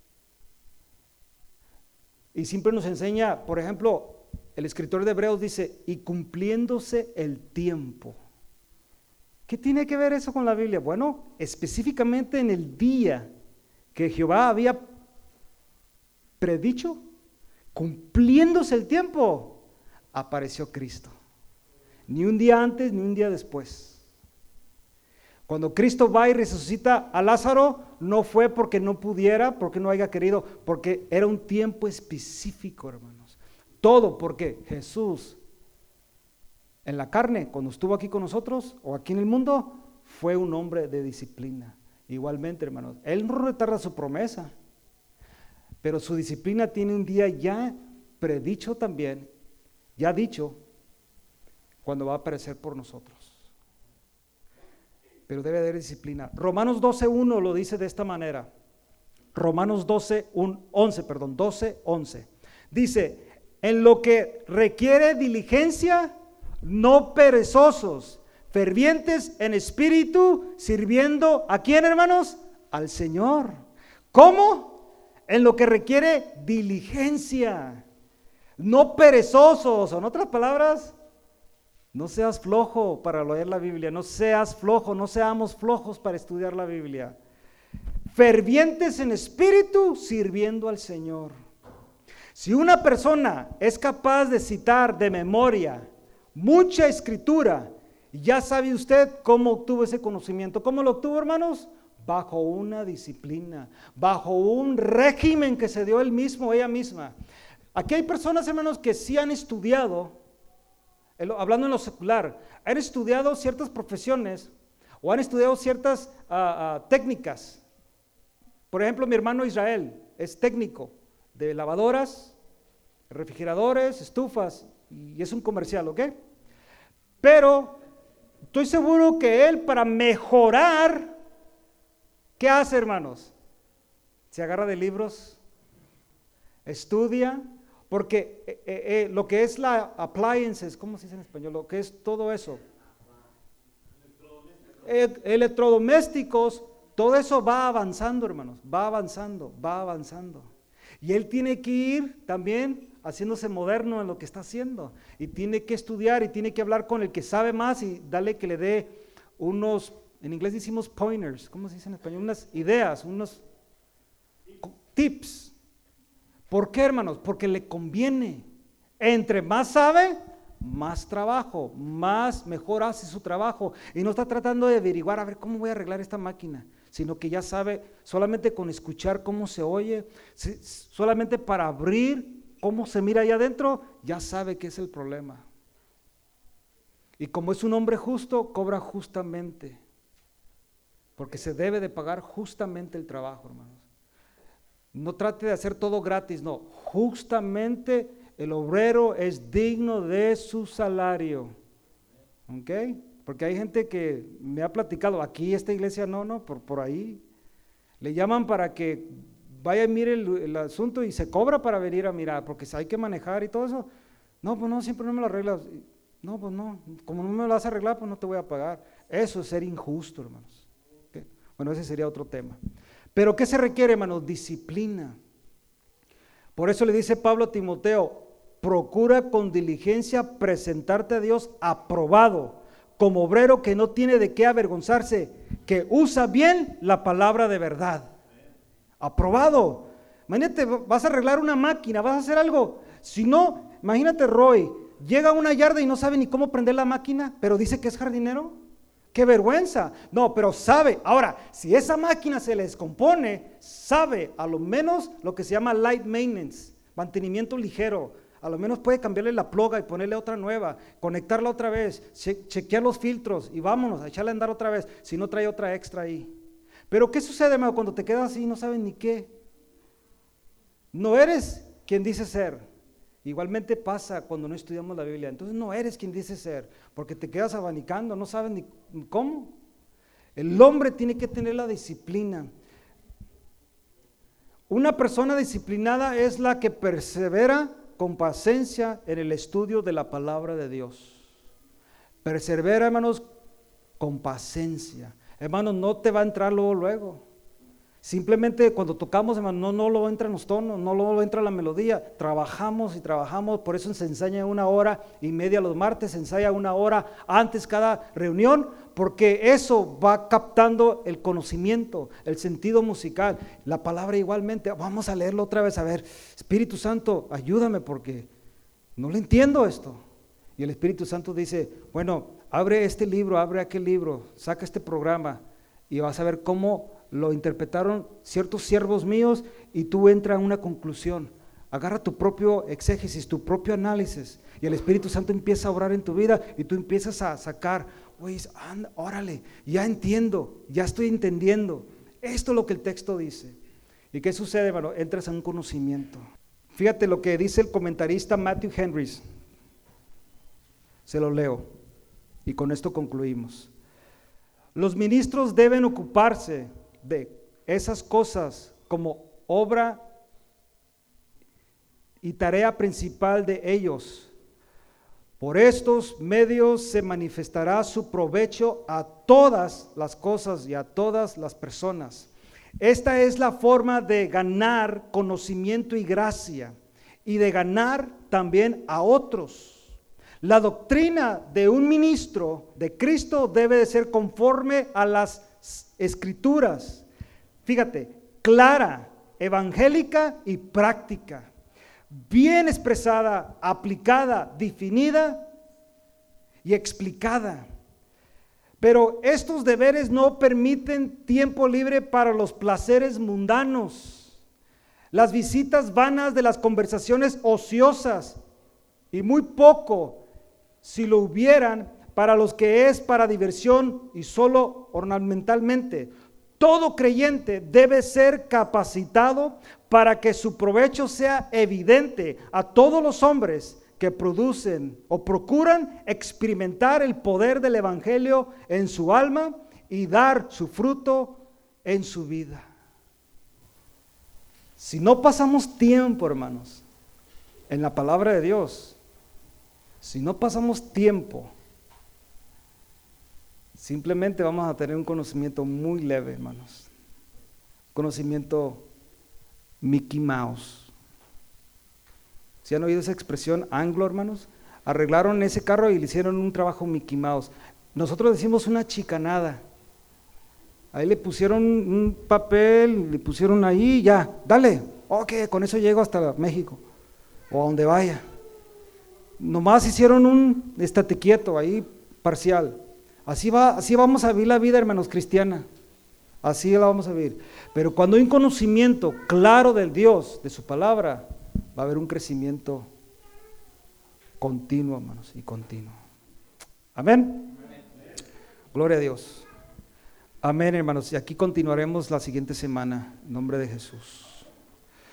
A: Y siempre nos enseña, por ejemplo, el escritor de Hebreos dice, y cumpliéndose el tiempo. ¿Qué tiene que ver eso con la Biblia? Bueno, específicamente en el día que Jehová había predicho, cumpliéndose el tiempo, apareció Cristo. Ni un día antes, ni un día después. Cuando Cristo va y resucita a Lázaro, no fue porque no pudiera, porque no haya querido, porque era un tiempo específico, hermanos. Todo porque Jesús en la carne, cuando estuvo aquí con nosotros o aquí en el mundo, fue un hombre de disciplina. Igualmente, hermanos, Él no retarda su promesa, pero su disciplina tiene un día ya predicho también, ya dicho, cuando va a aparecer por nosotros. Pero debe haber disciplina. Romanos 12:1 lo dice de esta manera. Romanos 12:11. Dice, en lo que requiere diligencia, no perezosos, fervientes en espíritu, sirviendo ¿a quién, hermanos? Al Señor. ¿Cómo? En lo que requiere diligencia, no perezosos. En otras palabras, no seas flojo para leer la Biblia, no seas flojo, no seamos flojos para estudiar la Biblia. Fervientes en espíritu, sirviendo al Señor. Si una persona es capaz de citar de memoria mucha escritura, ya sabe usted cómo obtuvo ese conocimiento. ¿Cómo lo obtuvo, hermanos? Bajo una disciplina, bajo un régimen que se dio él mismo, ella misma. Aquí hay personas, hermanos, que sí han estudiado, hablando en lo secular, han estudiado ciertas profesiones o han estudiado ciertas técnicas. Por ejemplo, mi hermano Israel es técnico de lavadoras, refrigeradores, estufas, y es un comercial, ¿ok? Pero estoy seguro que él, para mejorar, ¿qué hace, hermanos? Se agarra de libros, estudia, porque lo que es la appliances, ¿cómo se dice en español? Lo que es todo eso, electrodomésticos, todo eso va avanzando, hermanos, va avanzando. Y él tiene que ir también haciéndose moderno en lo que está haciendo. Y tiene que estudiar y tiene que hablar con el que sabe más y darle que le dé unos, en inglés decimos pointers, ¿cómo se dice en español? Unas ideas, unos tips. ¿Por qué, hermanos? Porque le conviene. Entre más sabe, más trabajo, mejor hace su trabajo. Y no está tratando de averiguar, a ver, ¿cómo voy a arreglar esta máquina? Sino que ya sabe, solamente con escuchar cómo se oye, solamente para abrir cómo se mira allá adentro, ya sabe qué es el problema. Y como es un hombre justo, cobra justamente, porque se debe de pagar justamente el trabajo, hermanos. No trate de hacer todo gratis, no, justamente el obrero es digno de su salario, ¿ok? Porque hay gente que me ha platicado, aquí esta iglesia no, por ahí, le llaman para que vaya y mire el asunto y se cobra para venir a mirar, porque hay que manejar y todo eso. No, pues no, siempre no me lo arreglas. No, pues no, como no me lo vas a arreglar, pues no te voy a pagar. Eso es ser injusto, hermanos. ¿Okay? Bueno, ese sería otro tema. Pero ¿qué se requiere, hermanos? Disciplina. Por eso le dice Pablo a Timoteo, procura con diligencia presentarte a Dios aprobado, como obrero que no tiene de qué avergonzarse, que usa bien la palabra de verdad. Aprobado. Imagínate, vas a arreglar una máquina, vas a hacer algo. Si no, imagínate Roy, llega a una yarda y no sabe ni cómo prender la máquina, pero dice que es jardinero. ¡Qué vergüenza! No, pero sabe. Ahora, si esa máquina se le descompone, sabe a lo menos lo que se llama light maintenance, mantenimiento ligero. A lo menos puede cambiarle la ploga y ponerle otra nueva, conectarla otra vez, chequear los filtros y vámonos a echarle a andar otra vez, si no trae otra extra ahí. Pero ¿qué sucede, hermano, cuando te quedas así y no sabes ni qué? No eres quien dices ser. Igualmente pasa cuando no estudiamos la Biblia. Entonces no eres quien dices ser, porque te quedas abanicando, no sabes ni cómo. El hombre tiene que tener la disciplina. Una persona disciplinada es la que persevera con paciencia en el estudio de la palabra de Dios. Persevera, hermanos, con paciencia. Hermanos, no te va a entrar luego. Simplemente cuando tocamos, hermano, no lo entran los tonos, no lo entra la melodía. Trabajamos y trabajamos, por eso se enseña 1:30 los martes, se ensaya 1 hora antes cada reunión, porque eso va captando el conocimiento, el sentido musical. La palabra igualmente, vamos a leerlo otra vez, a ver, Espíritu Santo, ayúdame porque no le entiendo esto. Y el Espíritu Santo dice, bueno, abre este libro, abre aquel libro, saca este programa y vas a ver cómo lo interpretaron ciertos siervos míos y tú entras a una conclusión. Agarra tu propio exégesis, tu propio análisis y el Espíritu Santo empieza a obrar en tu vida y tú empiezas a sacar, oye, órale, ya entiendo, ya estoy entendiendo. Esto es lo que el texto dice. ¿Y qué sucede, hermano? Entras a un conocimiento. Fíjate lo que dice el comentarista Matthew Henry. Se lo leo y con esto concluimos. Los ministros deben ocuparse de esas cosas como obra y tarea principal de ellos. Por estos medios se manifestará su provecho a todas las cosas y a todas las personas. Esta es la forma de ganar conocimiento y gracia y de ganar también a otros. La doctrina de un ministro de Cristo debe de ser conforme a las Escrituras, fíjate, clara, evangélica y práctica, bien expresada, aplicada, definida y explicada. Pero estos deberes no permiten tiempo libre para los placeres mundanos, las visitas vanas de las conversaciones ociosas y muy poco, si lo hubieran, para los que es para diversión y solo ornamentalmente. Todo creyente debe ser capacitado para que su provecho sea evidente a todos los hombres que producen o procuran experimentar el poder del evangelio en su alma y dar su fruto en su vida. Si no pasamos tiempo, hermanos, en la palabra de Dios, si no pasamos tiempo, simplemente vamos a tener un conocimiento muy leve, hermanos. Conocimiento Mickey Mouse. ¿Sí han oído esa expresión anglo, hermanos? Arreglaron ese carro y le hicieron un trabajo Mickey Mouse. Nosotros decimos una chicanada. Ahí le pusieron un papel, le pusieron ahí, ya, dale. Ok, con eso llego hasta México o a donde vaya. Nomás hicieron un estate quieto ahí parcial. Así vamos a vivir la vida, hermanos, cristiana. Así la vamos a vivir. Pero cuando hay un conocimiento claro del Dios, de su palabra, va a haber un crecimiento continuo, hermanos, y continuo. Amén. Gloria a Dios. Amén, hermanos. Y aquí continuaremos la siguiente semana. En nombre de Jesús.